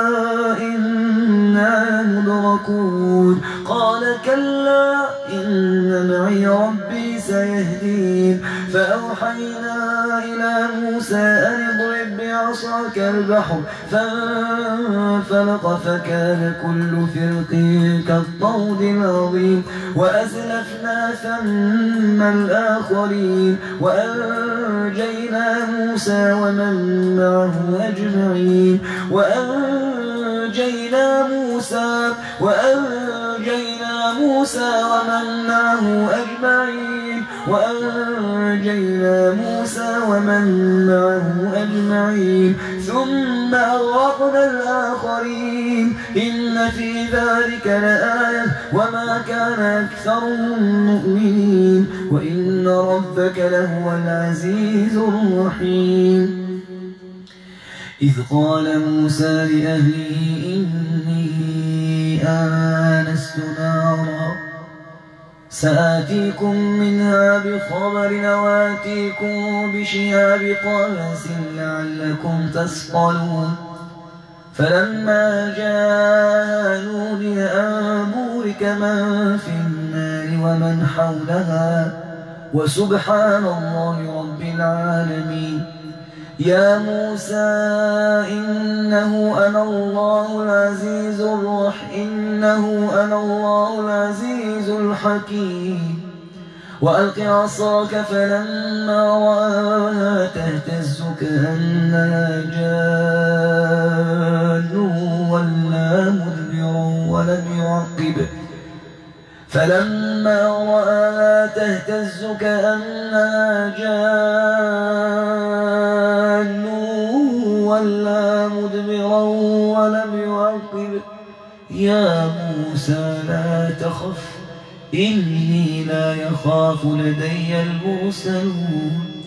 إنا لمدركون قال كلا إن معي ربي سيهدين فأوحينا إلى موسى أن اضرب بعصاك البحر فانفلق فكان كل فرق كالطود العظيم وأزلفنا ثم الآخرين وأنجينا موسى ومن معه أجمعين وأنجينا موسى وأنجينا موسى ومن معه أجمعين وأنجينا موسى ومن معه أجمعين ثم أغرقنا الآخرين إن في ذلك لآية وما كان أكثرهم مؤمنين وإن ربك لهو العزيز الرحيم إذ قال موسى لأهله إني آنست نارا سآتيكم منها بخبر أو آتيكم بشهاب قبس لعلكم تصطلون فلما جاء نودي أن بورك من في النار ومن حولها وسبحان الله رب العالمين يا موسى إنه أنا الله العزيز الرحيم إنه أنا الله العزيز الحكيم وألق عصاك فلما رآها تهتز كأنها جان ولا مدبرا ولم يعقب فلما رآها تهتز كأنها جان ولا مدبرا ولم يعقب يا موسى لا تخف إني لا يخاف لدي المرسلون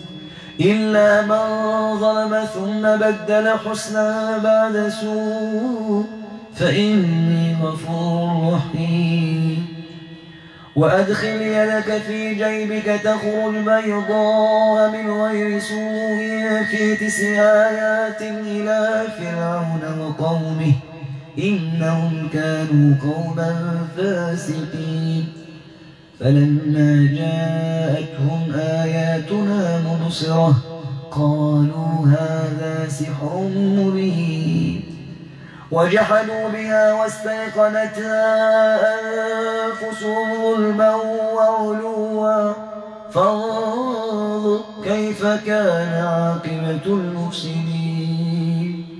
إلا من ظلم ثم بدل حسنا بعد سوء فإني غفور رحيم. وأدخل يدك في جيبك تخرج بيضاء من غير سوء في تسع آيات إلى فرعون وقومه إنهم كانوا قوما فاسقين. فلما جاءتهم آياتنا مبصرة قالوا هذا سحر مبين وجحدوا بها واستيقنتها أنفسهم ظلما وعلوا فانظر كيف كان عاقبة المفسدين.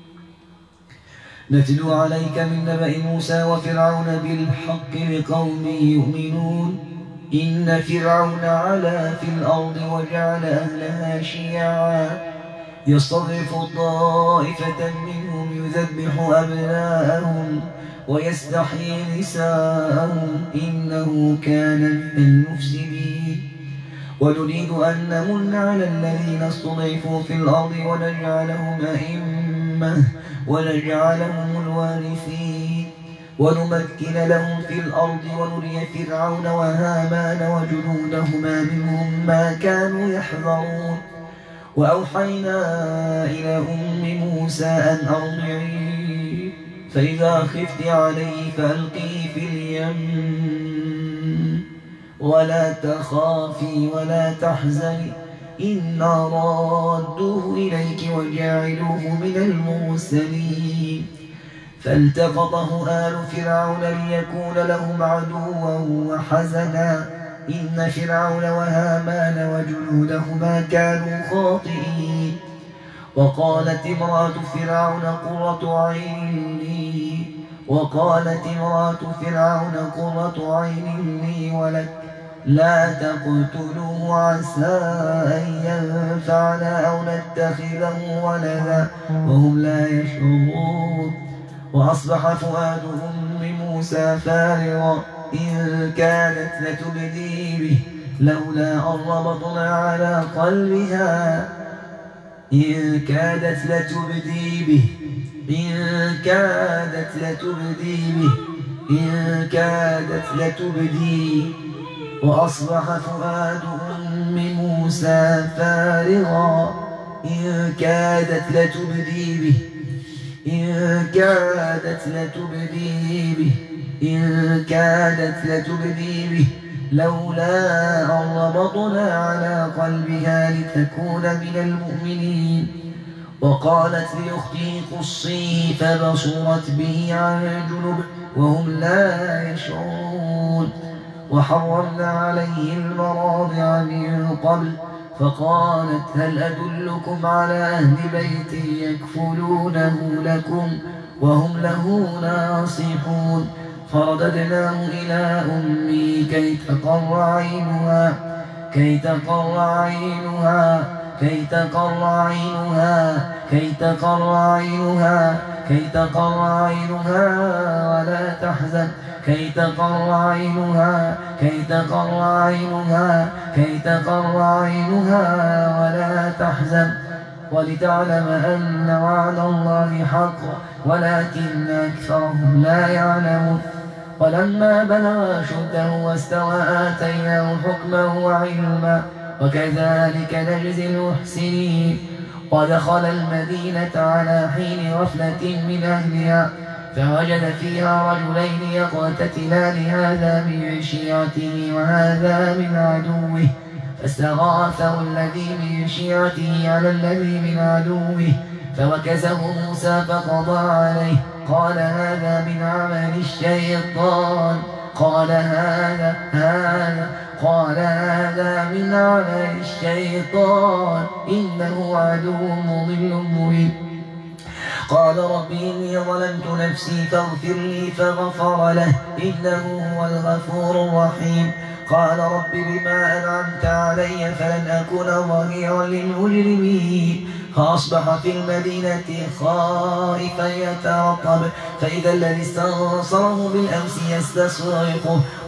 نتلو عليك من نبأ موسى وفرعون بالحق لقوم يؤمنون. إن فرعون علا في الأرض وجعل أهلها شيعا يستضعف طائفة منهم يذبح أبناءهم ويستحيي نساءهم إنه كان من المفسدين. ونريد أن نمن على الذين استضعفوا في الأرض ونجعلهم أئمة ونجعلهم الوارثين ونمكن لهم في الأرض ونري فرعون وهامان وجنودهما منهم ما كانوا يحذرون. وأوحينا إلى أم موسى أن أرضعيه فإذا خفت عليه فألقيه في اليم ولا تخافي ولا تحزني إنا رادوه إليك وجاعلوه من المرسلين. فالتقطه آل فرعون ليكون لهم عدوا وحزنا إن فرعون وهامان وجنودهما كانوا خاطئين. وقالت امرأة فرعون قرة عين لي وقالت امرأة فرعون قرة عين لي ولك لا تقتلوه عسى أن ينفعنا أو نتخذه ولدا وهم لا يشعرون. وأصبح فؤاد أم موسى فارغا إن كانت لتبدي به لولا أن ربطنا على قلبها إن كادت لتبدي به إن كادت لتبدي به إن كادت لتبدي. وأصبح فؤاد أم موسى فارغا إن كادت لتبدي به إن كادت لتبدي به إن كادت لتبدي به لولا أن ربطنا على قلبها لتكون من المؤمنين. وقالت لأخته قصيه فبصرت به عن جنب وهم لا يشعرون. وحرمنا عليه المراضع من قبل فقالت هل أدلكم على أهل بيت يكفلونه لكم وهم له ناصحون. فرددناه إلى أمي كي تقر عينها كي تقر عينها كي تقر عينها كي تقر عينها كي تقر عينها ولا تحزن كي تقر عينها كي تقر عينها كي تقر عينها ولا تحزن ولتعلم أن وعد الله حق ولكن أكثرهم لا يعلمون. ولما بلغ أشده واستوى آتيناه حكما وعلما وكذلك نجزي المحسنين. ودخل المدينة على حين غفلة من أهلها فوجد فيها رجلين يقتتلان هذا من شيعته وهذا من عدوه فاستغاثه الذي من شيعته على الذي من عدوه فوكزه موسى فقضى عليه قال هذا من عمل الشيطان قال هذا هذا قال هذا من عمل الشيطان إنه عدو مضل مبين. قال رب إني ظلمت نفسي فاغفر لي فغفر له إنه هو الغفور الرحيم. قال رب بما أنعمت علي فلن أكون ظهيرا للمجرمين. فأصبح في المدينة خائفا يترقب فإذا الذي استنصره بالأمس يستصرخه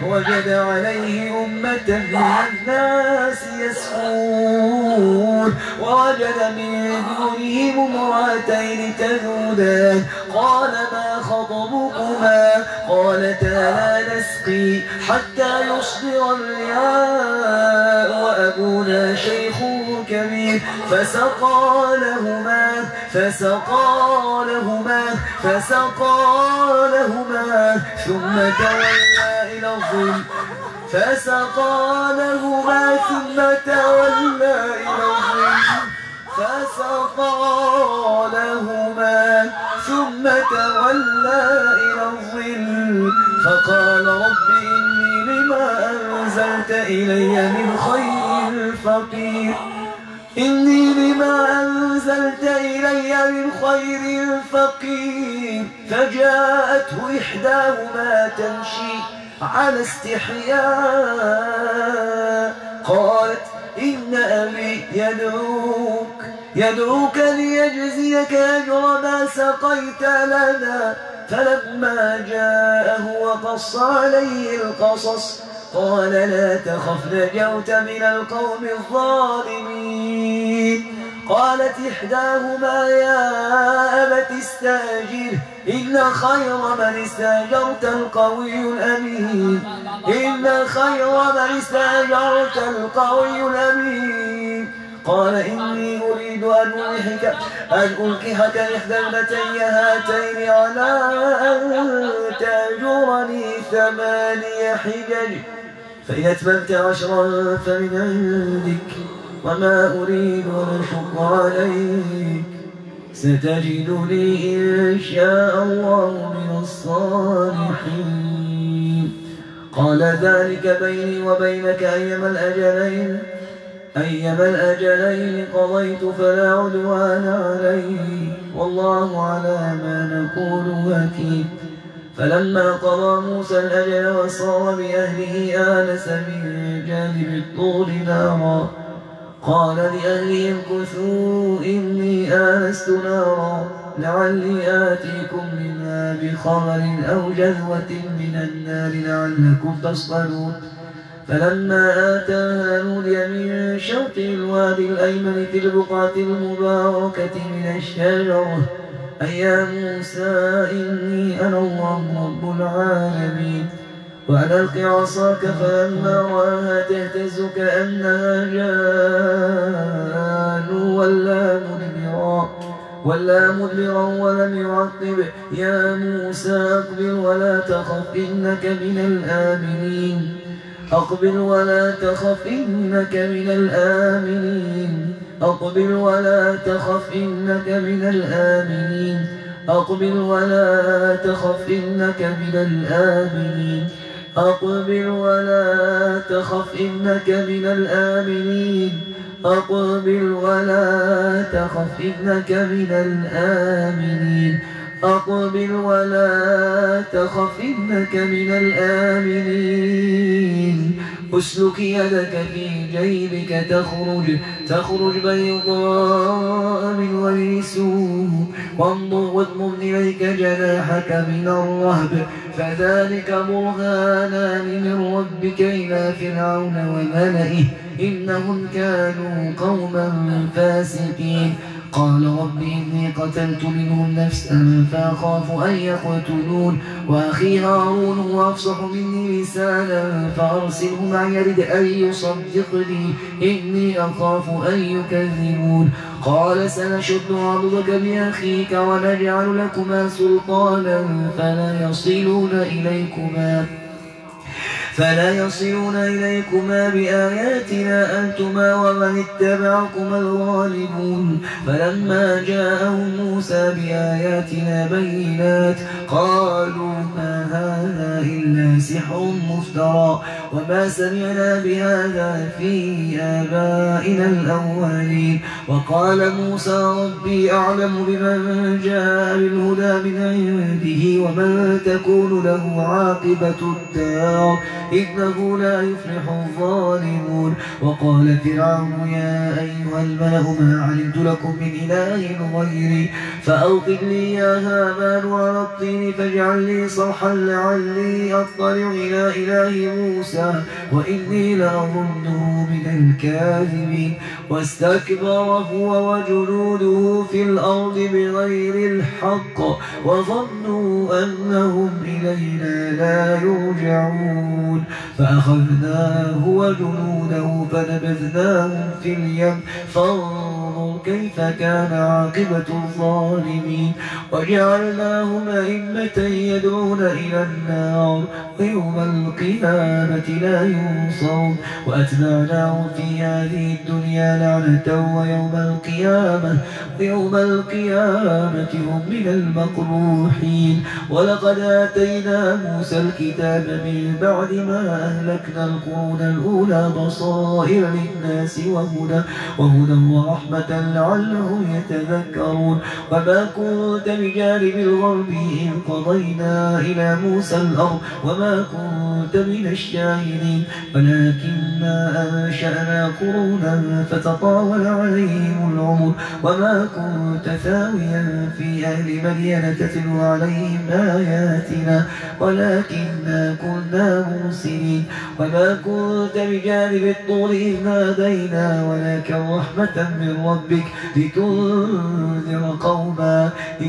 وجد عليه أمة من الناس يسكون ووجد من دونهم امرأتين تذودان قال ما خطبكما قالتا لا نسقي حتى يصدر الرعاء وأبونا شيخ كبير فسقى لهما فسقى لهما فسقى لهما ثم تولى إلى الظل فسقى لهما ثم تولى إلى الظل فسقى لهما ثم تولى إلى الظل فقال رب إني لما أنزلت إلي من خير فقير إني لما أنزلت إلي من خير فقير فجاءته إحداهما تمشي على استحياء قالت إن أبي يدعوك يدعوك ليجزيك أجر ما سقيت لنا فلما جاءه وقص عليه القصص قال لا تخف نجوت من القوم الظالمين قالت إحداهما يا أبت استأجره إن خير من استأجرت القوي الأمين إن خير من استأجرت القوي الأمين قال إني أريد أن ألحك أن ألقحك إحدى ابنتي هاتين على أن تأجرني ثماني حجج فإن أتممت عشرا فمن عندك وما أريد أن أشق عليك ستجدني إن شاء الله من الصالحين قال ذلك بيني وبينك أيما الأجلين أيما الأجلين قضيت فلا عدوان علي والله على ما نقول وكيل فلما قضى موسى الأجل وصار بأهله آنس من جانب الطور نارا قال لأهلهم امكثوا إني آنست نارا لعلي آتيكم منها بخبر أو جذوة من النار لعلكم تصطلون فلما آتاها نودي من شوط الوادي الأيمن في البقعة المباركة من الشجرة أي يا موسى إني أنا الله رب العالمين وأن ألق عصاك فلما رآها تهتز كأنها جان ولا مدبرا ولا مدبرا ولم يعقب يا موسى أقبل ولا تخف إنك من الآمنين أقبل ولا تخف إنك من الآمنين أقبل ولا تخف إنك من الآمنين أقبل ولا تخف إنك من الآمنين أقبل ولا تخف إنك من الآمنين أقبل ولا تخف إنك من الآمنين أقبل ولا تخف إنك من الآمنين أسلك يدك في جيبك تخرج تخرج بيضاء من غير سوء وانظر واضمم إليك جناحك من الرهب فذلك برهانان من ربك إلى فرعون وملئه إنهم كانوا قوما فاسقين قال رب إني قتلت منهم نفسا فأخاف أن يقتلون وأخي هارون هو أفصح مني لسانا فأرسله معي يرد أن يصدقني إني أخاف أن يكذبون قال سنشد عضدك بأخيك ونجعل لكما سلطانا فلا يصلون إليكما فلا يصلون إليكما بآياتنا أنتما ومن اتبعكما الغالبون فلما جاءهم موسى بآياتنا بينات قالوا ما هذا إلا سحر مفترى وما سمعنا بهذا في آبائنا الأولين. وقال موسى ربي أعلم بمن جاء بالهدى من عنده ومن تكون له عاقبة الدار إنه لا يفلح الظالمون. وقال فرعون يا أيها الملأ ما علمت لكم من إله غيري فأوقد لي يا هامان على الطين فاجعل لي صرحا لعلي أطلع إلى إله موسى وإني لأظنه من الكاذبين. واستكبر هو وجنوده في الأرض بغير الحق وظنوا أنهم إلينا لا يرجعون فأخذناه وجنوده فنبذناهم في اليم فانظر كيف كان عاقبة الظالمين. وجعلناهم أئمة يدعون إلى النار ويوم القيامة لا ينصرون وأتبعناهم في هذه الدنيا لعنة ويوم القيامة ويوم القيامة هم من المقروحين. ولقد آتينا موسى الكتاب من بعد ما أهلكنا القرون الأولى بصائر للناس وهدى وهدى ورحمة لعلهم يتذكرون. وما كنت بجانب الغرب إذ قضينا إلى موسى الأرض وما كنت من الشاهدين ولكننا أنشأنا قرونا فتطاول عليهم العمر وما كنت ثاويا في أهل مدين تتلو عليهم آياتنا ولكننا كنا مرسلين. وما كنت بجانب الطور إذ نادينا ولكن رحمة من ربك لتنذر قوما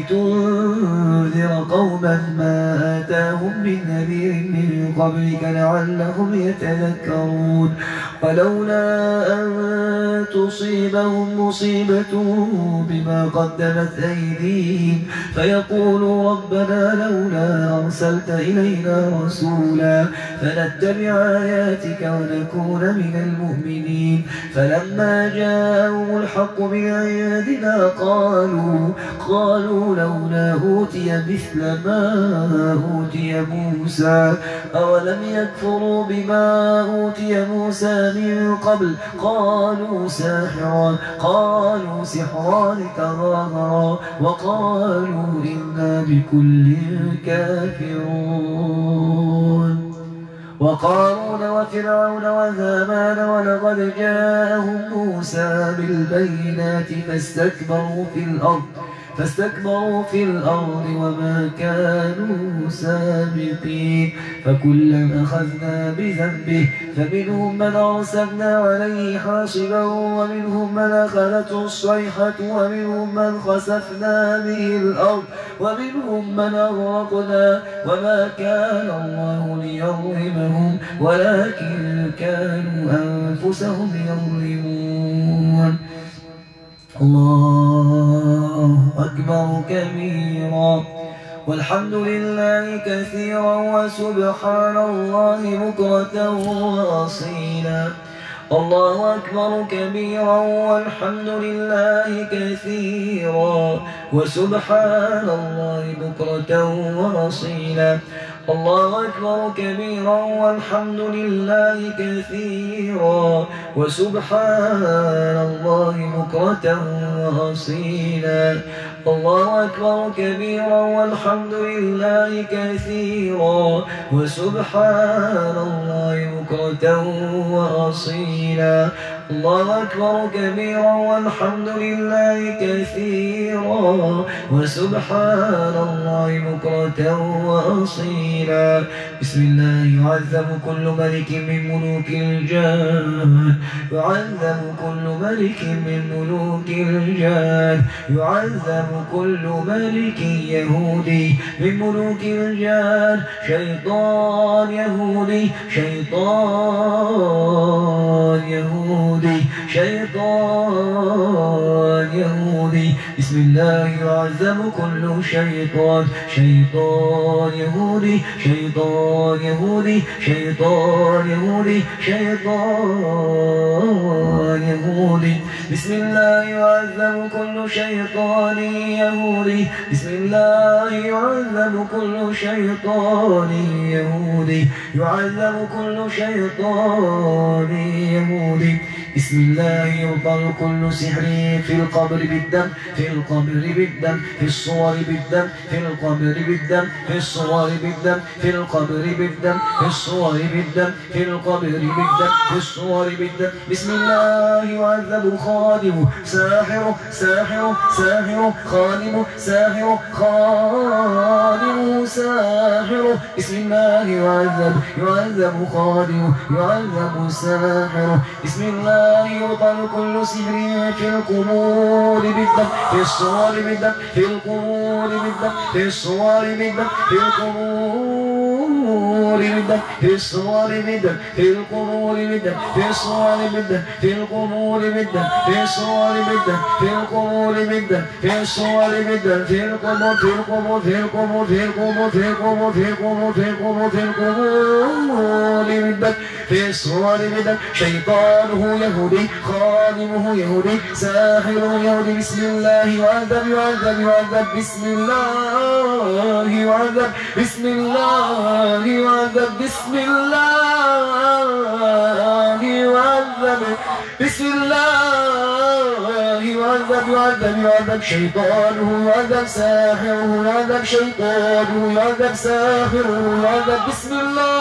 لتنذر قوما ما آتاهم من نذير من قبلك لعلهم يتذكرون. ولولا أن تصيبهم مصيبة بما قدمت أيديهم فيقولوا ربنا لولا أرسلت إلينا رسولا فنتبع آياتك ونكون من المؤمنين. فلما جاءهم الحق من عندنا قالوا قالوا لولا أوتي مثل ما أوتي موسى أولم يكفروا بما أوتي موسى من قبل قالوا ساحران قالوا سحران تظاهرا وقالوا إنا بكل كافرون. وقارون وفرعون وهامان ولقد جاءهم موسى بالبينات فاستكبروا في الأرض فاستكبروا في الأرض وما كانوا سابقين. فكلا أخذنا بذنبه فمنهم من أرسلنا عليه حاصبا ومنهم من أخذته الصيحة ومنهم من خسفنا به الأرض ومنهم من أغرقنا وما كان الله ليظلمهم ولكن كانوا أنفسهم يظلمون. الله أكبر كبيرا والحمد لله كثيرا وسبحان الله بكرة وأصيلا. الله أكبر كبيرا والحمد لله كثيرا وسبحان الله بكرة وأصيلا. الله أكبر كبيرا والحمد لله كثيرا وسبحان الله بكرة وأصيلا. الله أكبر كبيرا والحمد لله كثيرا وسبحان الله بكرة وأصيلا. الله أكبر كبيرا والحمد لله كثيرا وسبحان الله بكرة وأصيلا. بسم الله يعذب كل ملك من ملوك الجان يعذب كل ملك من ملوك الجان يعذب كل ملك يهودي من ملوك الجان شيطان يهودي شيطان يهودي يهودي شيطان يهودي بسم الله يعذب كل شيطان شيطان يهودي شيطان يهودي شيطان يهودي شيطان يهودي بسم الله يعذب كل شيطان يهودي بسم الله يعذب كل شيطان يهودي يعذب كل شيطان يهودي بسم الله يبطل كل سحر في القبر بالدم في القبر بالدم في الصور بالدم في القبر بالدم في الصور بالدم في القبر بالدم في الصور بالدم في القبر بالدم في الصور بالدم بسم الله يعذب خادم ساحر ساحر ساحر خادم ساحر خادم ساحر بسم الله يعذب يعذب خادم يعذب ساحر بسم الله يبطل كل سحر في القبور بالدم في الصور بالدم في القبور بالدم في الصور بالدم في القبور بالدم في الصور بالدم في القبور بالدم في الصور بالدم في القبور بالدم في الصور بالدم في القبور بالدم في الصور بالدم في القبور في القبور في القبور في القبور في القبور في القبور في القبور في القبور بالدم في الصور بالدم شيطانه يهودي خادمه يهودي ساحره يهودي بسم الله يعذب يعذب يعذب بسم الله يعذب بسم الله يعذب بسم الله يعذب بسم الله يعذب يعذب يعذب شيطانه يعذب ساحره يعذب شيطانه يعذب ساحره يعذب بسم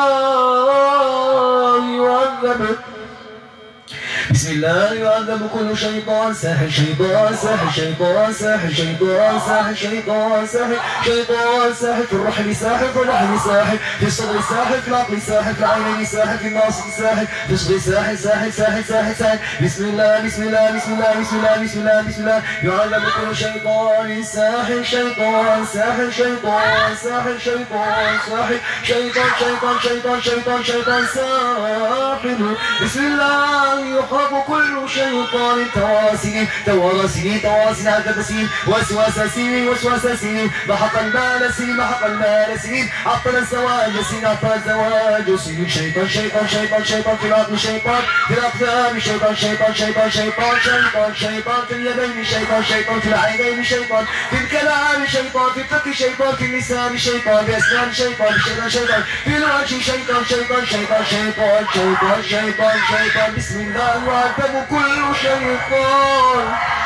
الله يعذب بسم الله يعذب كل شيطان ساحر شيطان ساحر شيطان ساحر شيطان ساحر شيطان ساحر شيطان ساحر في الرحم ساحر في الرحم ساحر في الصدر ساحر في العقل ساحر في العينين ساحر في الناصر ساحر في الصدر ساحر ساحر ساحر ساحر ساحر بسم الله بسم الله بسم الله بسم الله بسم الله بسم الله يعذب كل شيطان ساحر شيطان ساحر شيطان ساحر شيطان ساحر شيطان شيطان شيطان شيطان شيطان ساحر بسم الله يحرق كل شيطان تواسين تواسين تواسين عدد سنين وسواس سنين وسواس سنين محق المال سنين محق المال سنين عطل الزواج سنين عطل الزواج سنين شيطان شيطان شيطان شيطان في العقل شيطان في الأقدام شيطان شيطان شيطان شيطان شيطان شيطان في اليدين شيطان شيطان في العينين شيطان في الكلام شيطان في الفك شيطان في اللسان شيطان في أسنان شيطان في شيطان شيطان في الوجه شيطان شيطان شيطان شيطان شيطان شيطان شيطان بسم الله يعذب كل شيطان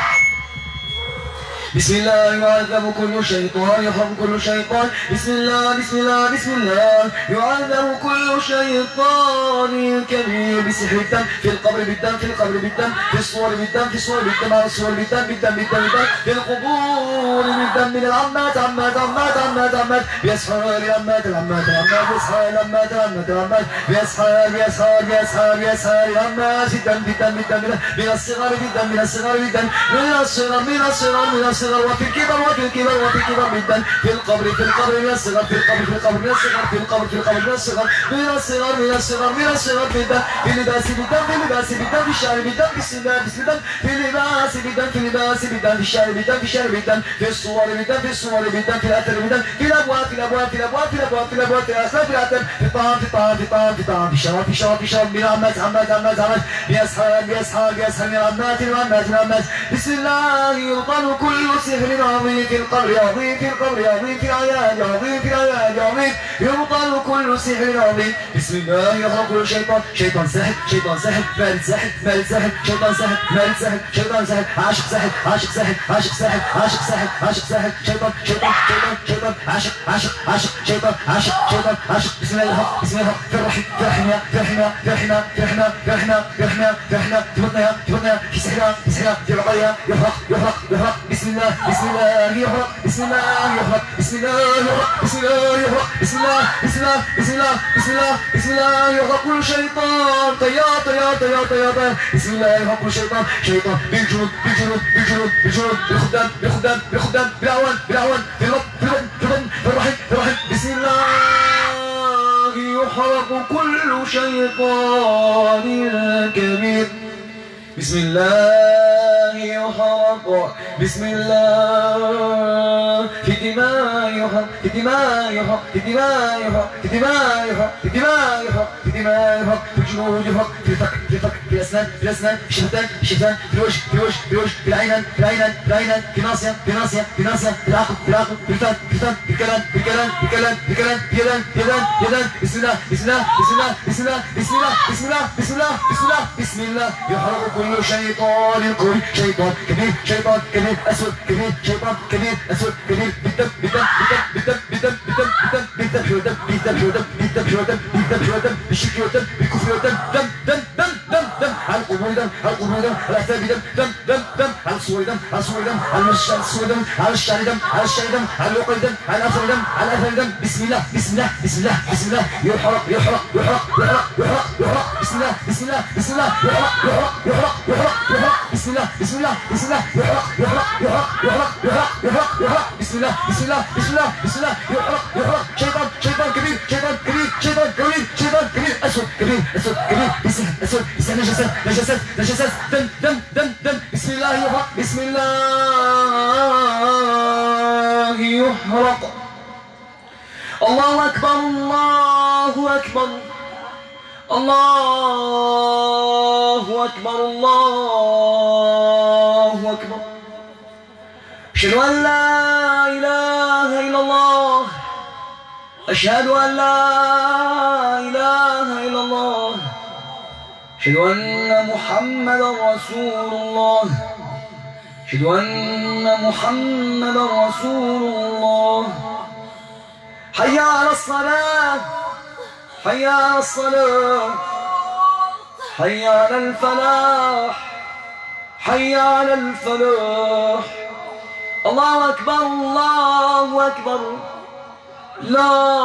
بسم الله يعذب كل شيطان يحرم كل شيطان بسم الله بسم الله بسم الله يعذب كل شيطان كبير بسحر الدم في القبر بالدم في القبر بالدم في الصور بالدم في الصور بالدم على الصور بالدم بالدم بالدم بالدم في القبور بالدم من العمات عمات عمات عمات عمات بيسحر العمات العمات العمات بيسحر العمات العمات العمات بيسحر بيسحر بيسحر بيسحر العمات بالدم بالدم بالدم من الصغر بالدم من الصغر بالدم من الصغر من الصغر من الصغر وفي الكبر وفي الكبر وفي الكبر بالدم في القبر في القبر من الصغر في القبر في القبر من الصغر في القبر في القبر من الصغر من الصغر من الصغر من الصغر بالدم في اللباس بالدم في اللباس بالدم في الشعر بالدم في السندان في السندان في اللباس بالدم في اللباس بالدم في الشعر بالدم في الشعر بالدم في الصور بالدم في الصور بالدم في الأثر بالدم في الأبواب في الأبواب في الأبواب في الأبواب في الأبواب في الأسفل في الأثر في الطعام في الطعام في الطعام في الطعام في الشراب في الشراب في الشراب من عمات عمات عمات عمات بيسحر بيسحر بيسحر من عمات من عمات من عمات بسم الله يبطل كل سحر عظيم في القبر عظيم في القبر عظيم في العياد عظيم في العياد عظيم يبطل كل سحر عظيم بسم الله يخرج كل شيطان شيطان ساحر شيطان ساحر مارد ساحر مارد ساحر شيطان ساحر مارد ساحر شيطان ساحر عاشق ساحر عاشق ساحر عاشق ساحر عاشق ساحر عاشق ساحر شيطان شيطان شيطان شيطان عاشق عاشق عاشق شيطان عاشق شيطان عاشق بسم الله الحق بسم الله الحق في الرحم في رحمها في رحمها في رحمها في رحمها في رحمها في رحمها في رحمها في بطنها في بطنها في سحرها في سحرها في عقلها يحرق يحرق يحرق بسم الله بسم الله يحرق بسم الله يحرق بسم الله يحرق بسم الله يحرق بسم الله بسم الله بسم الله بسم الله بسم الله يحرق كل شيطان طيار طيار طيار طيار طيار بسم الله يحرق كل شيطان شيطان بالجنود بالجنود بالجنود بالجنود بالخدام بالخدام بالخدام بالاعوان بالاعوان في الرب في الرب في الرب في الرحم في الرحم بسم الله يحرق كل شيطان كبير بسم الله يحرق بسم الله في دماء في دماء في دماء في دماء في دماء في دماء في الجنود يحرق في الفك في الفك في الأسنان في الأسنان في الشفتان في الشفتان في الوجه في الوجه في الوجه في العينان في العينان في العينان في ناصية في ناصية في ناصية في العقل في العقل في الفم في الفم في الكلام في الكلام في الكلام في الكلام في يدان في يدان في يدان بسم الله بسم الله بسم الله بسم الله بسم الله بسم الله بسم الله بسم الله بسم الله يحرق كل شيطان قوي شيطان كبير شيطان كبير أسود كبير شيطان كبير أسود كبير بالدم بالدم بالدم بالدم بالدم بالدم بالدم بالدم بالدم بالدم بالدم بالدم بالدم بالشرك والدم بالكفر والدم دم دم دم دم دم على القبور دم على القبور دم على الأكتاف دم دم دم دم على الصور دم على الصور دم على الصور دم على الشعر دم على الشعر دم على العقل دم على الأثر دم على الأثر دم بسم الله بسم الله بسم الله بسم الله يحرق يحرق يحرق يحرق يحرق يحرق بسم الله بسم الله بسم الله يحرق يحرق يحرق يحرق يحرق بسم الله بسم الله بسم الله يحرق يحرق يحرق يحرق يحرق يحرق يحرق بسم الله بسم الله بسم الله بسم الله يحرق يحرق شيطان شيطان كبير شيطان كبير شيطان كبير شيطان كبير أسود كبير أسود كبير بسم أسود بسم نجسات نجسات نجسات دم دم دم دم بسم الله يحرق بسم الله يحرق الله أكبر الله أكبر الله أكبر الله أكبر أشهد أن لا إله إلا الله أشهد أن لا إله إلا الله أشهد أن محمدا رسول الله أشهد أن محمدا رسول الله حي على الصلاة حي على الصلاة حي على الفلاح حي على الفلاح الله أكبر الله أكبر لا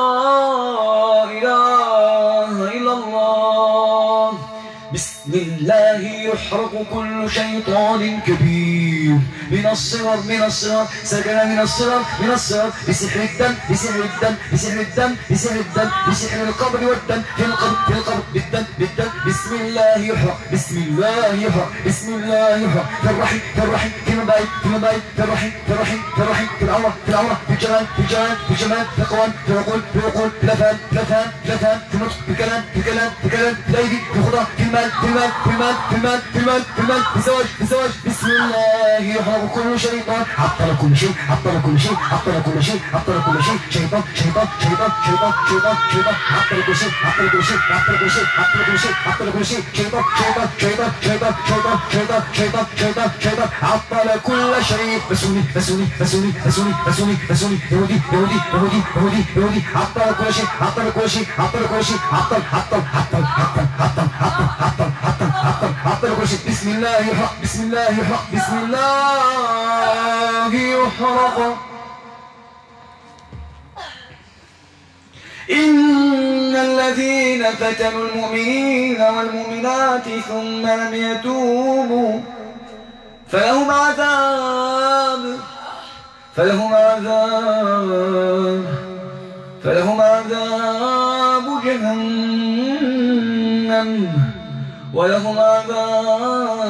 إله إلا الله بسم الله يحرق كل شيطان كبير من الصغر من الصغر سكن من الصغر من الصغر بسحر الدم بسحر الدم بسحر الدم بسحر الدم بسحر القبر والدم في القبر في القبر بالدم بالدم بسم الله يحرق بسم الله يحرق بسم الله يحرق في الرحم في الرحم في المبايت في المبايت في الرحم في الرحم في الرحم في العورة في العورة في الجمال في الجمال في الجمال في القوام في العقول في العقول في الأفهام في الأفهام في الأفهام في النطق في الكلام في الكلام في الكلام في الأيدي في الخضرة في المال في المال في المال في المال في المال في المال في الزواج في الزواج بسم الله يحرق كل شيطان عطل كل شيء عطل كل شيء عطل كل شيء عطل كل شيء شيطان شيطان شيطان شيطان شيطان شيطان عطل كل شيء عطل كل شيء عطل كل شيء عطل كل شيء عطل كل شيء شيطان شيطان شيطان شيطان شيطان شيطان شيطان شيطان شيطان عطل كل شيء مسوني مسوني مسوني مسوني مسوني مسوني يهودي يهودي يهودي يهودي يهودي عطل كل شيء عطل كل شيء عطل كل شيء عطل عطل عطل عطل عطل عطل عطل عطل عطل عطل كل شيء بسم الله يحرق بسم الله يحرق بسم الله يحرق إن الذين فتنوا المؤمنين والمؤمنات ثم لم يتوبوا فلهم عذاب فلهم عذاب فلهم عذاب جهنم ولهم عذاب